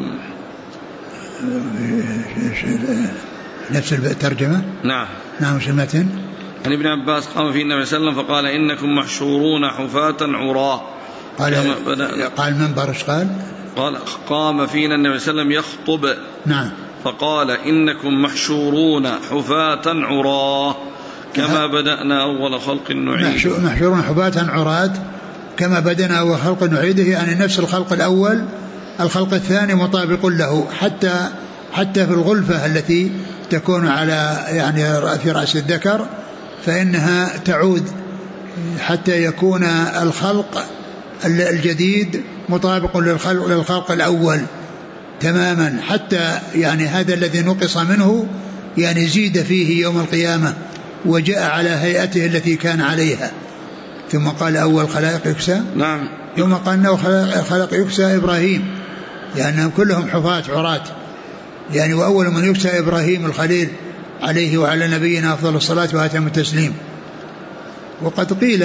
نفس الترجمة. نعم. شمتين. عن ابن عباس: قام في النبي صلى الله عليه وسلم فقال: إنكم محشورون حفاة عراه. قال منبر قال قام فينا النبي صلى الله عليه وسلم يخطب. نعم. فقال: إنكم محشورون حفاة عراه كما بدأنا أول خلق نعيده. محشورون حفاة عراة كما بدأنا أول خلق نعيده، يعني نفس الخلق الأول. الخلق الثاني مطابق له، حتى في الغلفة التي تكون على يعني في رأس الذكر، فإنها تعود حتى يكون الخلق الجديد مطابق للخلق الأول تماما، حتى يعني هذا الذي نقص منه يعني زيد فيه يوم القيامة وجاء على هيئته التي كان عليها. ثم قال: أول خلائق يكسى. نعم. ثم قال: أنه خلق يكسى إبراهيم، لأنهم كلهم حفاة عراة، يعني وأول من يكسى إبراهيم الخليل عليه وعلى نبينا أفضل الصلاة وأتم التسليم. وقد قيل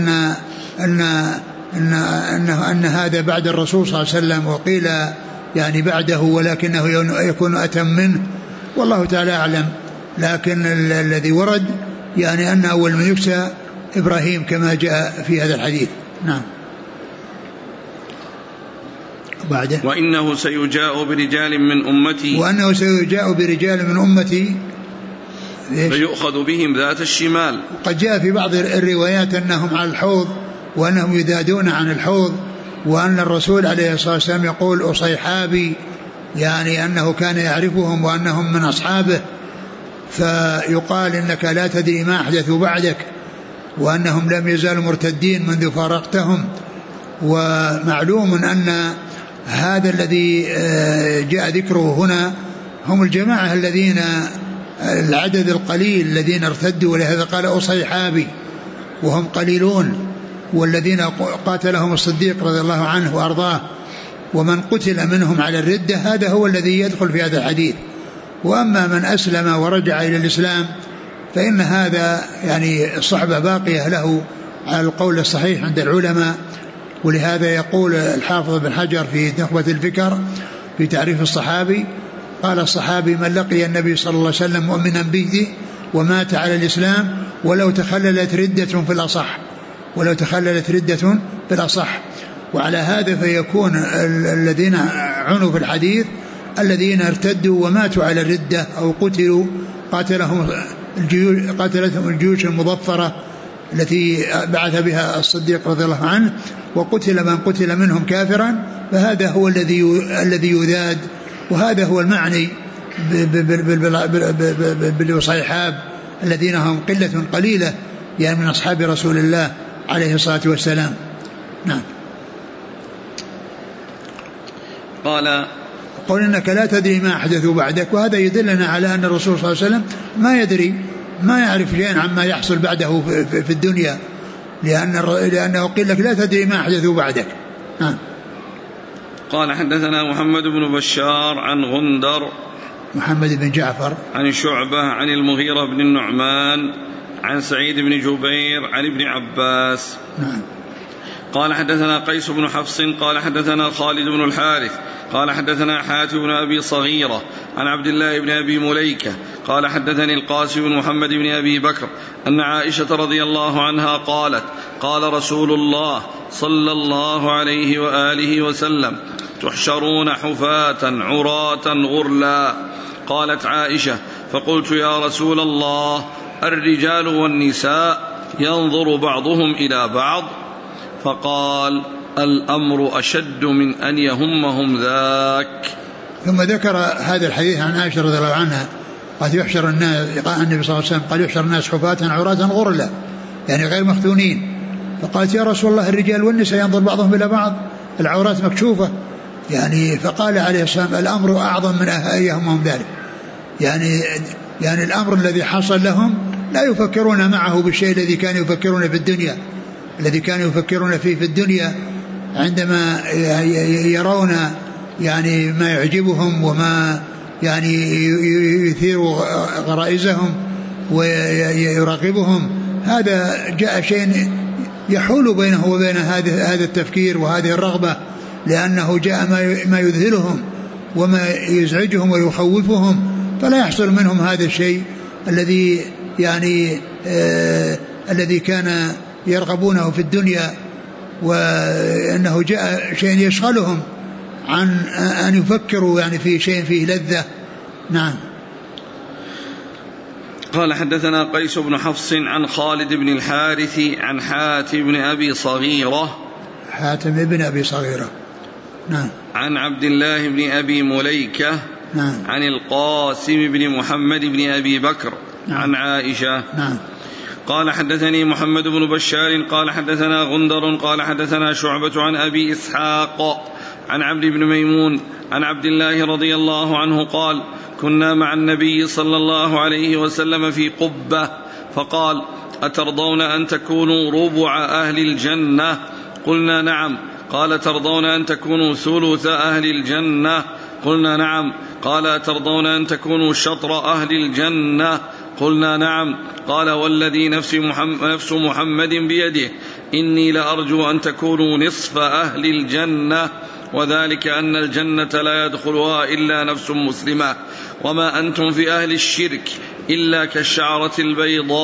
أن هذا بعد الرسول صلى الله عليه وسلم، وقيل يعني بعده ولكنه يكون أتم منه، والله تعالى أعلم. لكن الذي ورد يعني أن أول من يكسى إبراهيم كما جاء في هذا الحديث. نعم. بعده وإنه سيجاء برجال من أمتي وأنه سيجاء برجال من أمتي فيؤخذ بهم ذات الشمال. قد جاء في بعض الروايات أنهم على الحوض وأنهم يذادون عن الحوض، وأن الرسول عليه الصلاة والسلام يقول أصيحابي، يعني أنه كان يعرفهم وأنهم من أصحابه، فيقال إنك لا تدري ما أحدثوا بعدك، وأنهم لم يزالوا مرتدين منذ فارقتهم. ومعلوم أن هذا الذي جاء ذكره هنا هم الجماعة الذين العدد القليل الذين ارتدوا، ولهذا قال أصيحابي وهم قليلون، والذين قاتلهم الصديق رضي الله عنه وأرضاه، ومن قتل منهم على الردة هذا هو الذي يدخل في هذا الحديث. وأما من أسلم ورجع إلى الإسلام فإن هذا يعني الصحبة باقية له على القول الصحيح عند العلماء. ولهذا يقول الحافظ بن حجر في نخبة الفكر في تعريف الصحابي، قال الصحابي من لقي النبي صلى الله عليه وسلم مؤمنا به ومات على الإسلام ولو تخللت ردة في الأصح، ولو تخللت ردة في الأصح. وعلى هذا فيكون الذين عنوا في الحديث الذين ارتدوا وماتوا على الردة أو قتلوا قاتلتهم الجيوش المظفرة التي بعث بها الصديق رضي الله عنه، وقتل من قتل منهم كافرا، فهذا هو الذي يذاد. وهذا هو المعني بالصيحاب الذين هم قلة قليلة يعني من أصحاب رسول الله عليه الصلاة والسلام. نعم. قال إنك لا تدري ما أحدثوا بعدك، وهذا يدلنا على أن الرسول صلى الله عليه وسلم ما يدري، ما يعرف شيئا عما يحصل بعده في الدنيا، لأنه قيل لك لا تدري ما أحدثوا بعدك. قال حدثنا محمد بن بشار عن غندر محمد بن جعفر عن شعبة عن المغيرة بن النعمان عن سعيد بن جبير عن ابن عباس. قال حدثنا قيس بن حفص قال حدثنا خالد بن الحارث قال حدثنا حاتم بن أبي صغيرة عن عبد الله بن أبي مليكة قال حدثني القاسم بن محمد بن أبي بكر أن عائشة رضي الله عنها قالت قال رسول الله صلى الله عليه وآله وسلم تحشرون حفاة عراة غرلا. قالت عائشة فقلت يا رسول الله الرجال والنساء ينظر بعضهم إلى بعض؟ فقال الأمر أشد من أن يهمهم ذاك. ثم ذكر هذا الحديث عن عائشة رضي الله عنها قال يحشر الناس، قال النبي صلى الله عليه وسلم قال يحشر الناس حفاة عراة غرلا يعني غير مختونين. فقالت يا رسول الله الرجال والنساء ينظر بعضهم إلى بعض، العورات مكشوفة يعني. فقال عليه الصلاة والسلام الأمر أعظم من أن يهمهم ذلك، يعني الأمر الذي حصل لهم لا يفكرون معه بالشيء الذي كانوا يفكرون في الدنيا، الذي كانوا يفكرون فيه في الدنيا عندما يرون يعني ما يعجبهم وما يعني يثير غرائزهم ويراقبهم. هذا جاء شيء يحول بينه وبين هذا التفكير وهذه الرغبة، لأنه جاء ما يذهلهم وما يزعجهم ويخوفهم، فلا يحصل منهم هذا الشيء الذي يعني الذي كان يرغبونه في الدنيا، وأنه جاء شيء يشغلهم عن أن يفكروا يعني في شيء فيه لذة. نعم. قال حدثنا قيس بن حفص عن خالد بن الحارث عن حاتم بن أبي صغيرة نعم. عن عبد الله بن أبي مليكة نعم. عن القاسم بن محمد بن أبي بكر نعم. عن عائشة. نعم. قال حدثني محمد بن بشار قال حدثنا غندر قال حدثنا شعبة عن أبي إسحاق عن عبد بن ميمون عن عبد الله رضي الله عنه قال كنا مع النبي صلى الله عليه وسلم في قبة فقال أترضون أن تكونوا ربع أهل الجنة؟ قلنا نعم. قال ترضون أن تكونوا ثلث أهل الجنة؟ قلنا نعم. قال أترضون أن تكونوا شطر أهل الجنة؟ قلنا نعم. قال والذي نفس محمد بيده إني لأرجو أن تكونوا نصف أهل الجنة، وذلك أن الجنة لا يدخلها إلا نفس مسلمة، وما أنتم في أهل الشرك إلا كالشعرة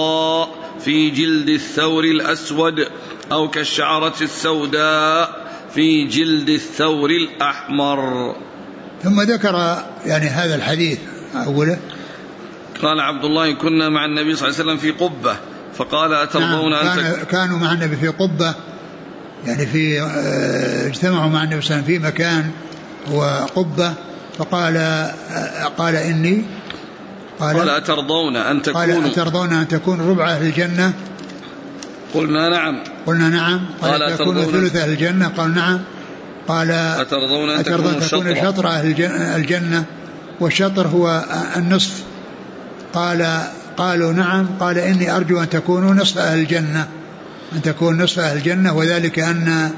البيضاء في جلد الثور الأسود أو كالشعرة السوداء في جلد الثور الأحمر. ثم ذكر يعني هذا الحديث أوله. قال عبد الله كنا مع النبي صلى الله عليه وسلم في قبة فقال أترضون كانوا مع النبي في قبة، يعني في اجتمعوا مع النبي صلى الله عليه وسلم في مكان هو قبة، فقال إني قال أترضون أن تكونوا ربع أهل الجنة؟ قلنا نعم. قال تكونوا ثلث أهل الجنة؟ قال نعم. قال أترضون أن تكونوا شطر أهل الجنة؟ والشطر هو النصف. قالوا نعم. قال إني أرجو أن تكونوا نصف أهل الجنة، أن تكون نصف أهل الجنة، وذلك أن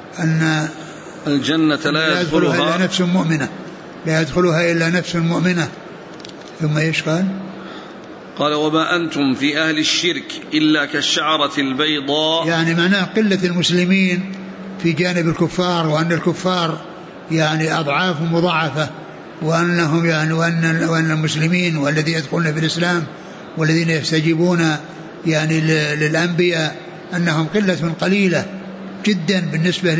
الجنة لا يدخلها إلا نفس مؤمنة، لا يدخلها إلا نفس مؤمنة. ثم إيش قال وما أنتم في أهل الشرك إلا كالشعرة البيضاء، يعني معناه قلة المسلمين في جانب الكفار، وأن الكفار يعني أضعاف مضاعفة، وأنهم يعني وأن المسلمين والذين يدخلون في الإسلام والذين يستجيبون يعني للأنبياء أنهم قلة قليلة جدا بالنسبة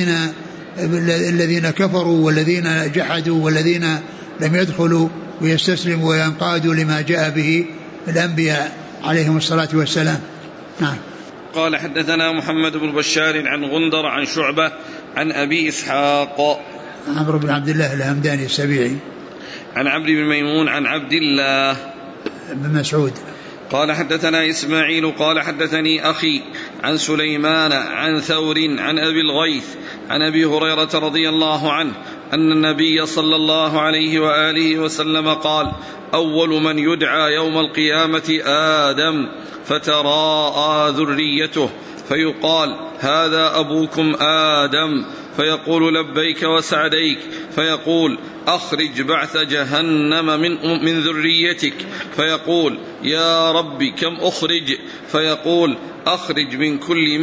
للذين كفروا والذين جحدوا والذين لم يدخلوا ويستسلموا وينقادوا لما جاء به الأنبياء عليهم الصلاة والسلام. نعم. قال حدثنا محمد بن بشار عن غندر عن شعبة عن أبي إسحاق عمرو بن عبد الله الهمداني السبيعي عن عبد بن ميمون عن عبد الله بن مسعود قال حدثنا إسماعيل قال حدثني أخي عن سليمان عن ثور عن أبي الغيث عن أبي هريرة رضي الله عنه أن النبي صلى الله عليه وآله وسلم قال أول من يدعى يوم القيامة آدم فتراءى ذريته فيقال هذا أبوكم آدم فيقول لبيك وسعديك فيقول أخرج بعث جهنم من ذريتك فيقول يا رب كم أخرج فيقول أخرج من كل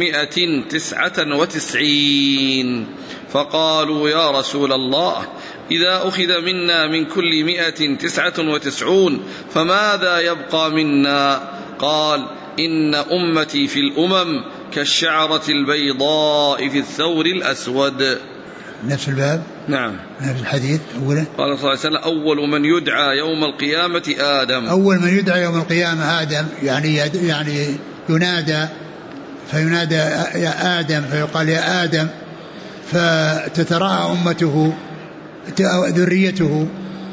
199 فقالوا يا رسول الله إذا أخذ منا من كل 199 فماذا يبقى منا؟ قال إن أمتي في الأمم كالشعرة البيضاء في الثور الأسود. نفس الباب. نعم نفس الحديث أوله. قال صلى الله عليه وسلم أول من يدعى يوم القيامة آدم. أول من يدعى يوم القيامة آدم، يعني ينادى فينادى يا آدم فيقال يا آدم، فتتراءى أمته ذريته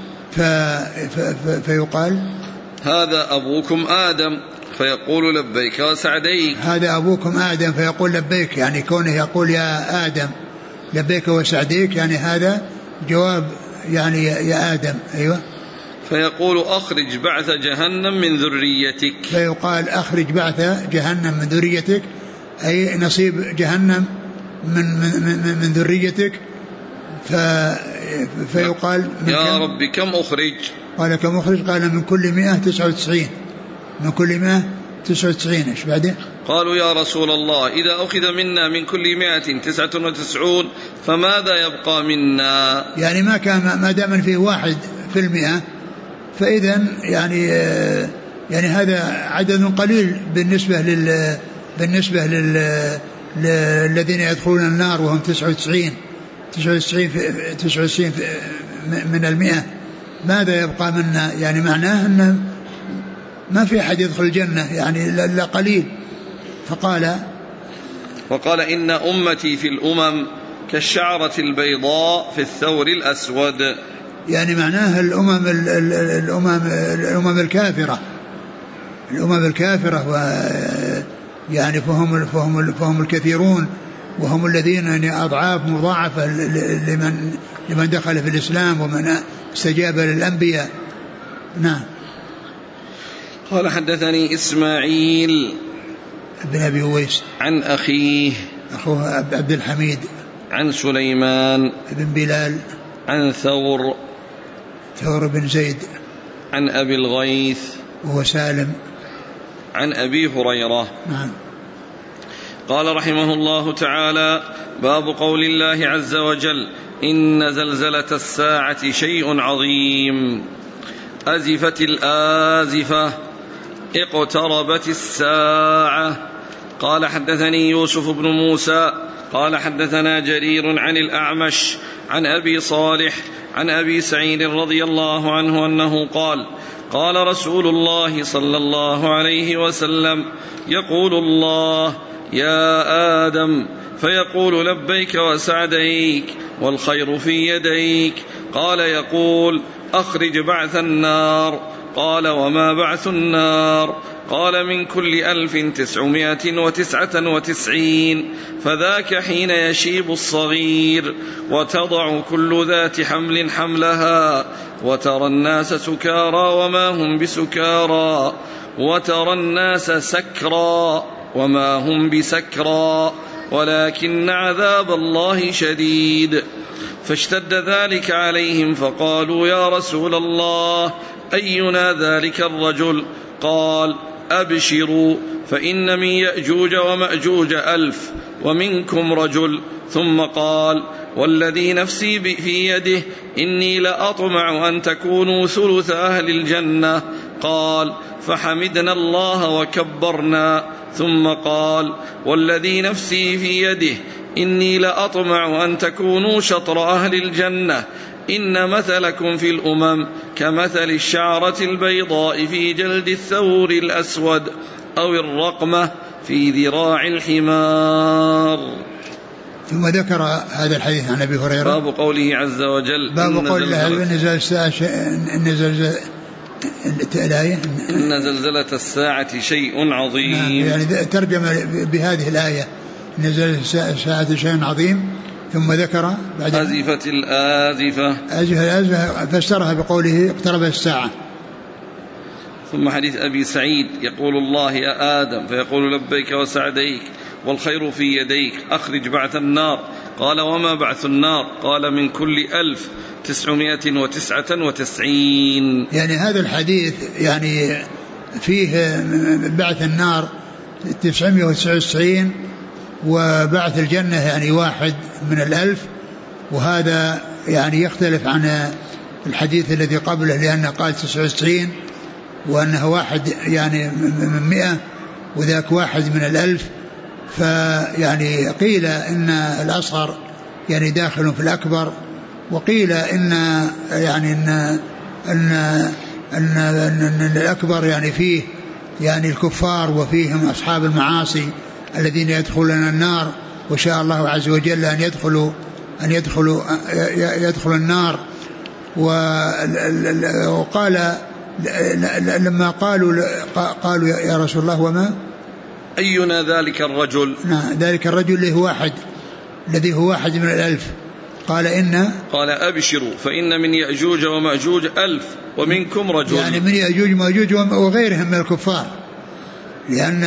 فيقال هذا أبوكم آدم فيقول لبيك وسعديك. هذا أبوكم آدم فيقول لبيك، يعني كونه يقول يا آدم لبيك وسعديك، يعني هذا جواب يعني يا آدم. أيوة. فيقول أخرج بعث جهنم من ذريتك، فيقال أخرج بعث جهنم من ذريتك، أي نصيب جهنم من ذريتك. فيقال يا رب كم أخرج؟ قال كم أخرج؟ قال من كل 199. من كل 199. إيش بعده؟ قالوا يا رسول الله إذا أخذ منا من كل 199 فماذا يبقى منا؟ يعني ما كان ما دام فيه 1% فإذا يعني هذا عدد قليل بالنسبة للذين يدخلون النار وهم 99 من 100. ماذا يبقى منا؟ يعني معناه أن ما في أحد يدخل الجنة، يعني لا قليل. فقال إن أمتي في الأمم كالشعرة البيضاء في الثور الأسود، يعني معناه الأمم الكافرة يعني فهم الكثيرون، وهم الذين يعني أضعاف مضاعفة لمن دخل في الإسلام ومن استجاب للأنبياء. نعم. قال حدثني إسماعيل بن أبي أويس عن أخيه أخوه عبد الحميد عن سليمان بن بلال عن ثور بن زيد عن أبي الغيث وهو سالم عن أبي هريرة. نعم. قال رحمه الله تعالى باب قول الله عز وجل إن زلزلة الساعة شيء عظيم أزفت الآزفة اقتربت الساعة قال حدثني يوسف بن موسى قال حدثنا جرير عن الأعمش عن أبي صالح عن أبي سعيد رضي الله عنه أنه قال قال رسول الله صلى الله عليه وسلم يقول الله يا آدم فيقول لبيك وسعديك والخير في يديك. قال يقول أخرج بعث النار. قال وما بعث النار؟ قال من كل 1999 فذاك حين يشيب الصغير وتضع كل ذات حمل حملها وترى الناس سكارى وما هم بسكارى وترى الناس سكرى وما هم بسكرى ولكن عذاب الله شديد. فاشتد ذلك عليهم فقالوا يا رسول الله أينا ذلك الرجل؟ قال أبشروا فإن من يأجوج ومأجوج 1000 ومنكم رجل. ثم قال والذي نفسي في يده إني لأطمع أن تكونوا ثلث أهل الجنة. قال فحمدنا الله وكبرنا. ثم قال والذي نفسي في يده إني لأطمع أن تكونوا شطر أهل الجنة. إن مثلكم في الأمم كمثل الشعرة البيضاء في جلد الثور الأسود أو الرقمة في ذراع الحمار. ثم ذكر هذا الحديث عن أبي هريرة باب قوله عز وجل باب قوله إن زلزلة الساعة شيء عظيم. يعني ترجم بهذه الآية نزل الساعة شيء عظيم. ثم ذكر بعد أزفت الآزفة فسرها بقوله اقترب الساعة. ثم حديث أبي سعيد يقول الله يا آدم فيقول لبيك وسعديك والخير في يديك أخرج بعث النار. قال وما بعث النار؟ قال من كل 1999. يعني هذا الحديث يعني فيه بعث النار 999 وبعث الجنة يعني 1 من 1000. وهذا يعني يختلف عن الحديث الذي قبله لأنه قال 99 وأنه 1 يعني من 100 وذاك 1 من 1000. فيعني قيل إن الأصغر يعني داخل في الأكبر وقيل إن يعني أن الأكبر يعني فيه يعني الكفار وفيهم أصحاب المعاصي الذين يدخلون النار وشاء الله عز وجل أن يدخلوا النار. وقال لما قالوا يا رسول الله وما أينا ذلك الرجل؟ ذلك الرجل الذي هو 1 من 1000. قال أبشروا فإن من يأجوج ومأجوج 1000 ومنكم رجل. يعني من يأجوج ومأجوج وغيرهم من الكفار لأن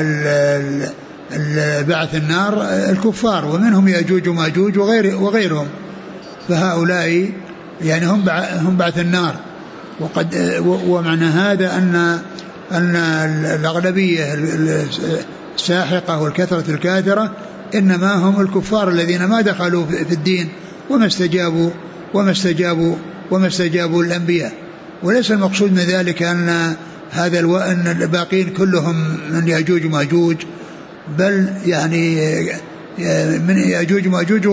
بعث النار الكفار ومنهم يأجوج ومأجوج وغيرهم. فهؤلاء يعني هم بعث النار. ومعنى هذا أن الأغلبية الساحقة والكثرة الكاثرة إنما هم الكفار الذين ما دخلوا في الدين وما استجابوا الأنبياء. وليس المقصود من ذلك أن أن الباقين كلهم من يأجوج ومأجوج بل يعني من يأجوج ومأجوج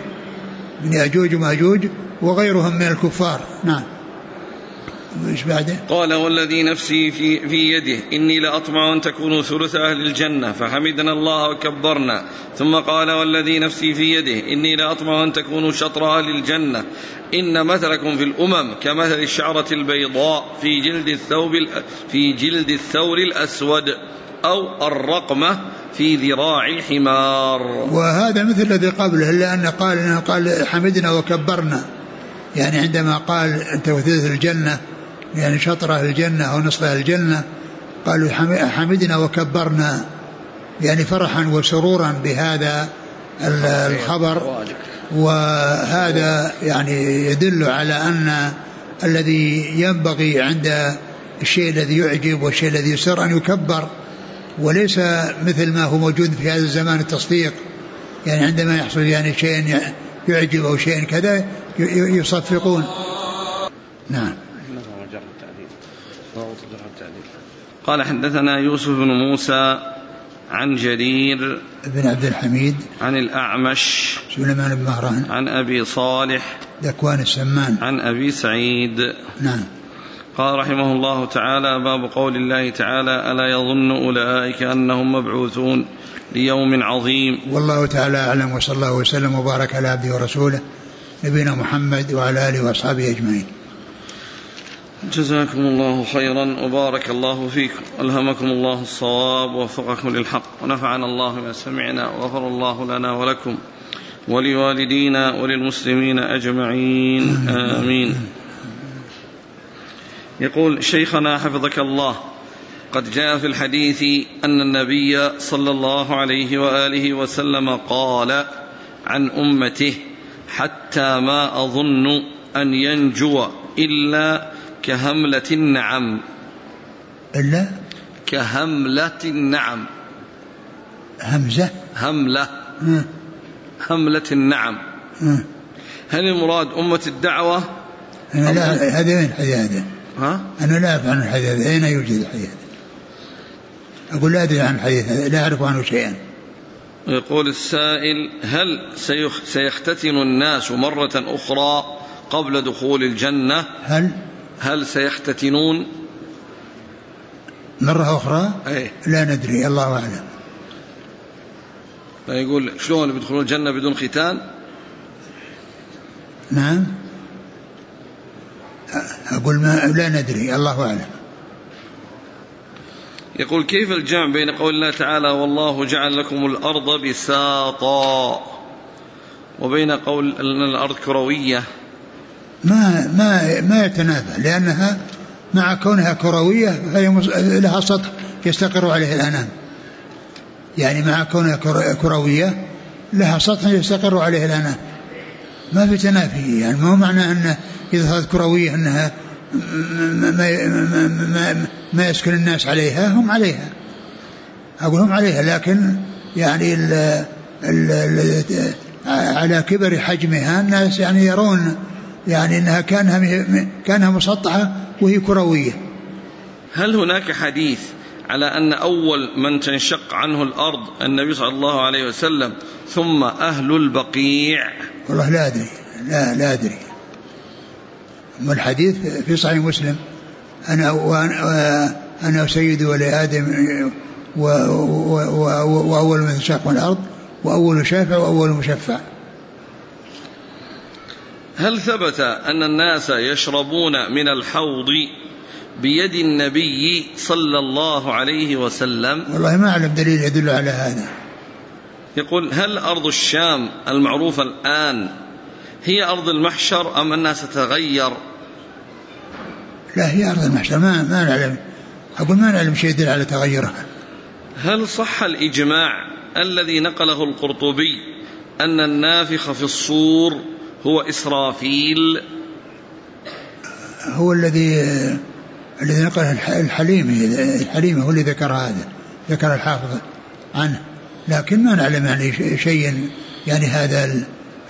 وغيرهم من الكفار. نعم. وإيش بعده؟ قال والذي نفسي في يده إني لأطمع أن تكونوا ثلث أهل الجنة فحمدنا الله وكبرنا. ثم قال والذي نفسي في يده إني لأطمع أن تكونوا شطر أهل الجنة. إن مثلكم في الأمم كمثل الشعرة البيضاء في جلد الثور الأسود أو الرقمة في ذراع الحمار. وهذا مثل الذي قبله إلا أن قال حمدنا وكبرنا. يعني عندما قال أنت وثلث الجنة يعني شطر أهل الجنة أو نصف أهل الجنة قالوا حمدنا وكبرنا يعني فرحا وسرورا بهذا الخبر. وهذا يعني يدل على أن الذي ينبغي عند الشيء الذي يعجب والشيء الذي يسر أن يكبر وليس مثل ما هو موجود في هذا الزمان التصفيق. يعني عندما يحصل يعني شيء يعجب أو شيء كذا يصفقون. نعم. قال حدثنا يوسف بن موسى عن جرير بن عبد الحميد عن الأعمش سليمان بن مهران عن أبي صالح ذكوان السمان عن أبي سعيد. نعم. قال رحمه الله تعالى: باب قول الله تعالى: ألا يظن أولئك أنهم مبعوثون ليوم عظيم. والله تعالى أعلم، وصلى الله وسلم وبارك على عبده ورسوله نبينا محمد وعلى آله وأصحابه أجمعين. جزاكم الله خيرا وبارك الله فيكم، ألهمكم الله الصواب ووفقكم للحق، ونفعنا الله ما سمعنا، وغفر الله لنا ولكم ولوالدينا وللمسلمين أجمعين، آمين. يقول شيخنا حفظك الله: قد جاء في الحديث أن النبي صلى الله عليه وآله وسلم قال عن أمته: حتى ما أظن أن ينجو إلا كهملة النعم. إلا كهملة النعم. همزة هملة النعم. هل المراد أمة الدعوة؟ أنا لا، هذا وين الحديث هذا؟ أنا لا أعرف عن الحديث هذا، أين يوجد الحديث؟ أقول لا أدري عن الحديث هذا، لا أعرف عنه شيئا. يقول السائل: هل سيختتن الناس مرة أخرى قبل دخول الجنة؟ هل سيختتنون مرة أخرى؟ أي. لا ندري، الله أعلم. يقول شلون بيدخلون الجنة بدون ختان؟ نعم، أقول لا ندري، الله أعلم. يقول: كيف الجمع بين قول الله تعالى: والله جعل لكم الأرض بساطا، وبين قول أن الأرض كروية؟ ما يتنافى، لأنها مع كونها كروية فهي لها سطح يستقر عليه الأنام، يعني مع كونها كروية لها سطح يستقر عليه الأنام، ما في تنافي. يعني ما هو معنى أن إذا صارت كروية أنها ما يسكن الناس عليها، هم عليها، أقول هم عليها، لكن يعني على كبر حجمها الناس يعني يرون يعني أنها كانها مسطحة وهي كروية. هل هناك حديث على أن أول من تنشق عنه الأرض النبي صلى الله عليه وسلم ثم أهل البقيع؟ والله لا أدري، لا أدري. والحديث في صحيح مسلم: أنا سيد ولد آدم وأول من تنشق من الأرض وأول شافع وأول مشفع. هل ثبت أن الناس يشربون من الحوض بيد النبي صلى الله عليه وسلم؟ والله ما أعلم دليل يدل على هذا. يقول: هل أرض الشام المعروفة الآن هي أرض المحشر أم أنها ستتغير؟ لا، هي أرض المحشر، ما نعلم، أقول ما نعلم شيء يدل على تغيرها. هل صح الإجماع الذي نقله القرطبي أن النافخ في الصور هو إسرافيل؟ هو الذي نقله الحليمي هو اللي ذكر هذا، ذكر الحافظ عنه، لكن ما نعلم يعني شيء يعني هذا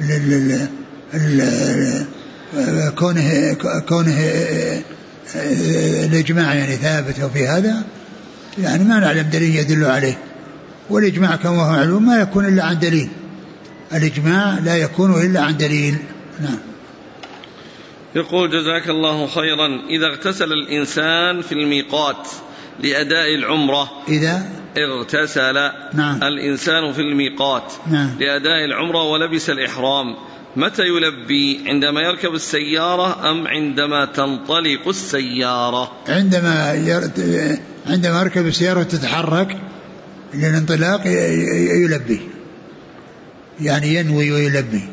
كونه الإجماع يعني ثابت وفي هذا، يعني ما نعلم دليل يدل عليه. والإجماع كما هو معلوم ما يكون إلا عن دليل، الإجماع لا يكون إلا عن دليل. نعم. يقول: جزاك الله خيرا، إذا اغتسل الإنسان في الميقات لأداء العمرة، إذا اغتسل الإنسان في الميقات لأداء العمرة ولبس الإحرام، متى يلبي؟ عندما يركب السيارة أم عندما تنطلق السيارة؟ عندما يركب السيارة وتتحرك للانطلاق يلبي، يعني ينوي ويلبي.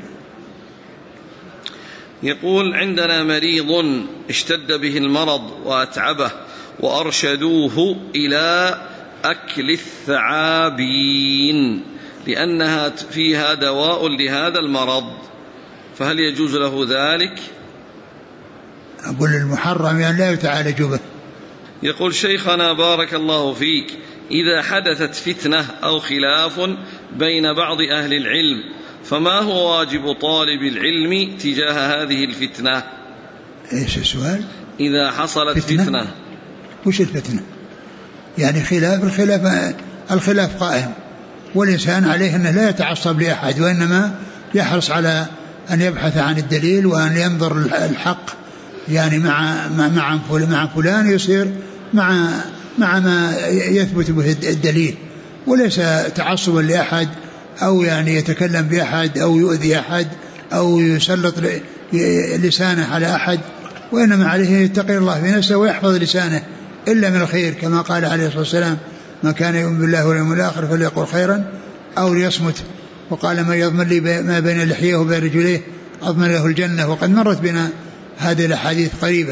يقول: عندنا مريض اشتد به المرض وأتعبه وأرشدوه إلى أكل الثعابين لأنها فيها دواء لهذا المرض، فهل يجوز له ذلك؟ أقول المحرم يعني لا يتعالج به. يقول: شيخنا بارك الله فيك، إذا حدثت فتنة أو خلاف بين بعض أهل العلم فما هو واجب طالب العلم تجاه هذه الفتنة؟ إيش السؤال؟ إذا حصلت فتنة. وش الفتنة؟ يعني الخلاف الخلاف قائم، والإنسان عليه أنه لا يتعصب لأحد، وإنما يحرص على أن يبحث عن الدليل وأن ينظر الحق يعني مع فلان يصير مع ما يثبت به الدليل، وليس تعصبا لأحد أو يعني يتكلم بأحد أو يؤذي أحد أو يسلط لسانه على أحد، وإنما عليه يتقي الله في نفسه ويحفظ لسانه إلا من الخير، كما قال عليه الصلاة والسلام: ما كان يؤمن بالله واليوم الآخر فليقل خيرا أو ليصمت. وقال: من يضمن لي ما بين لحيه وبين رجليه أضمن له الجنة. وقد مرت بنا هذه الأحاديث قريبا.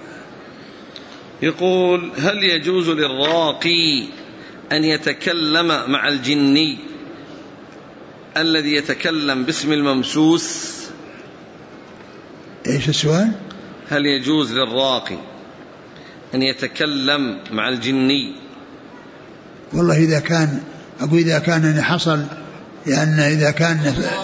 يقول: هل يجوز للراقي أن يتكلم مع الجني الذي يتكلم باسم الممسوس؟ إيش السؤال؟ هل يجوز للراقي أن يتكلم مع الجني؟ والله إذا كان حصل، لأن إذا كان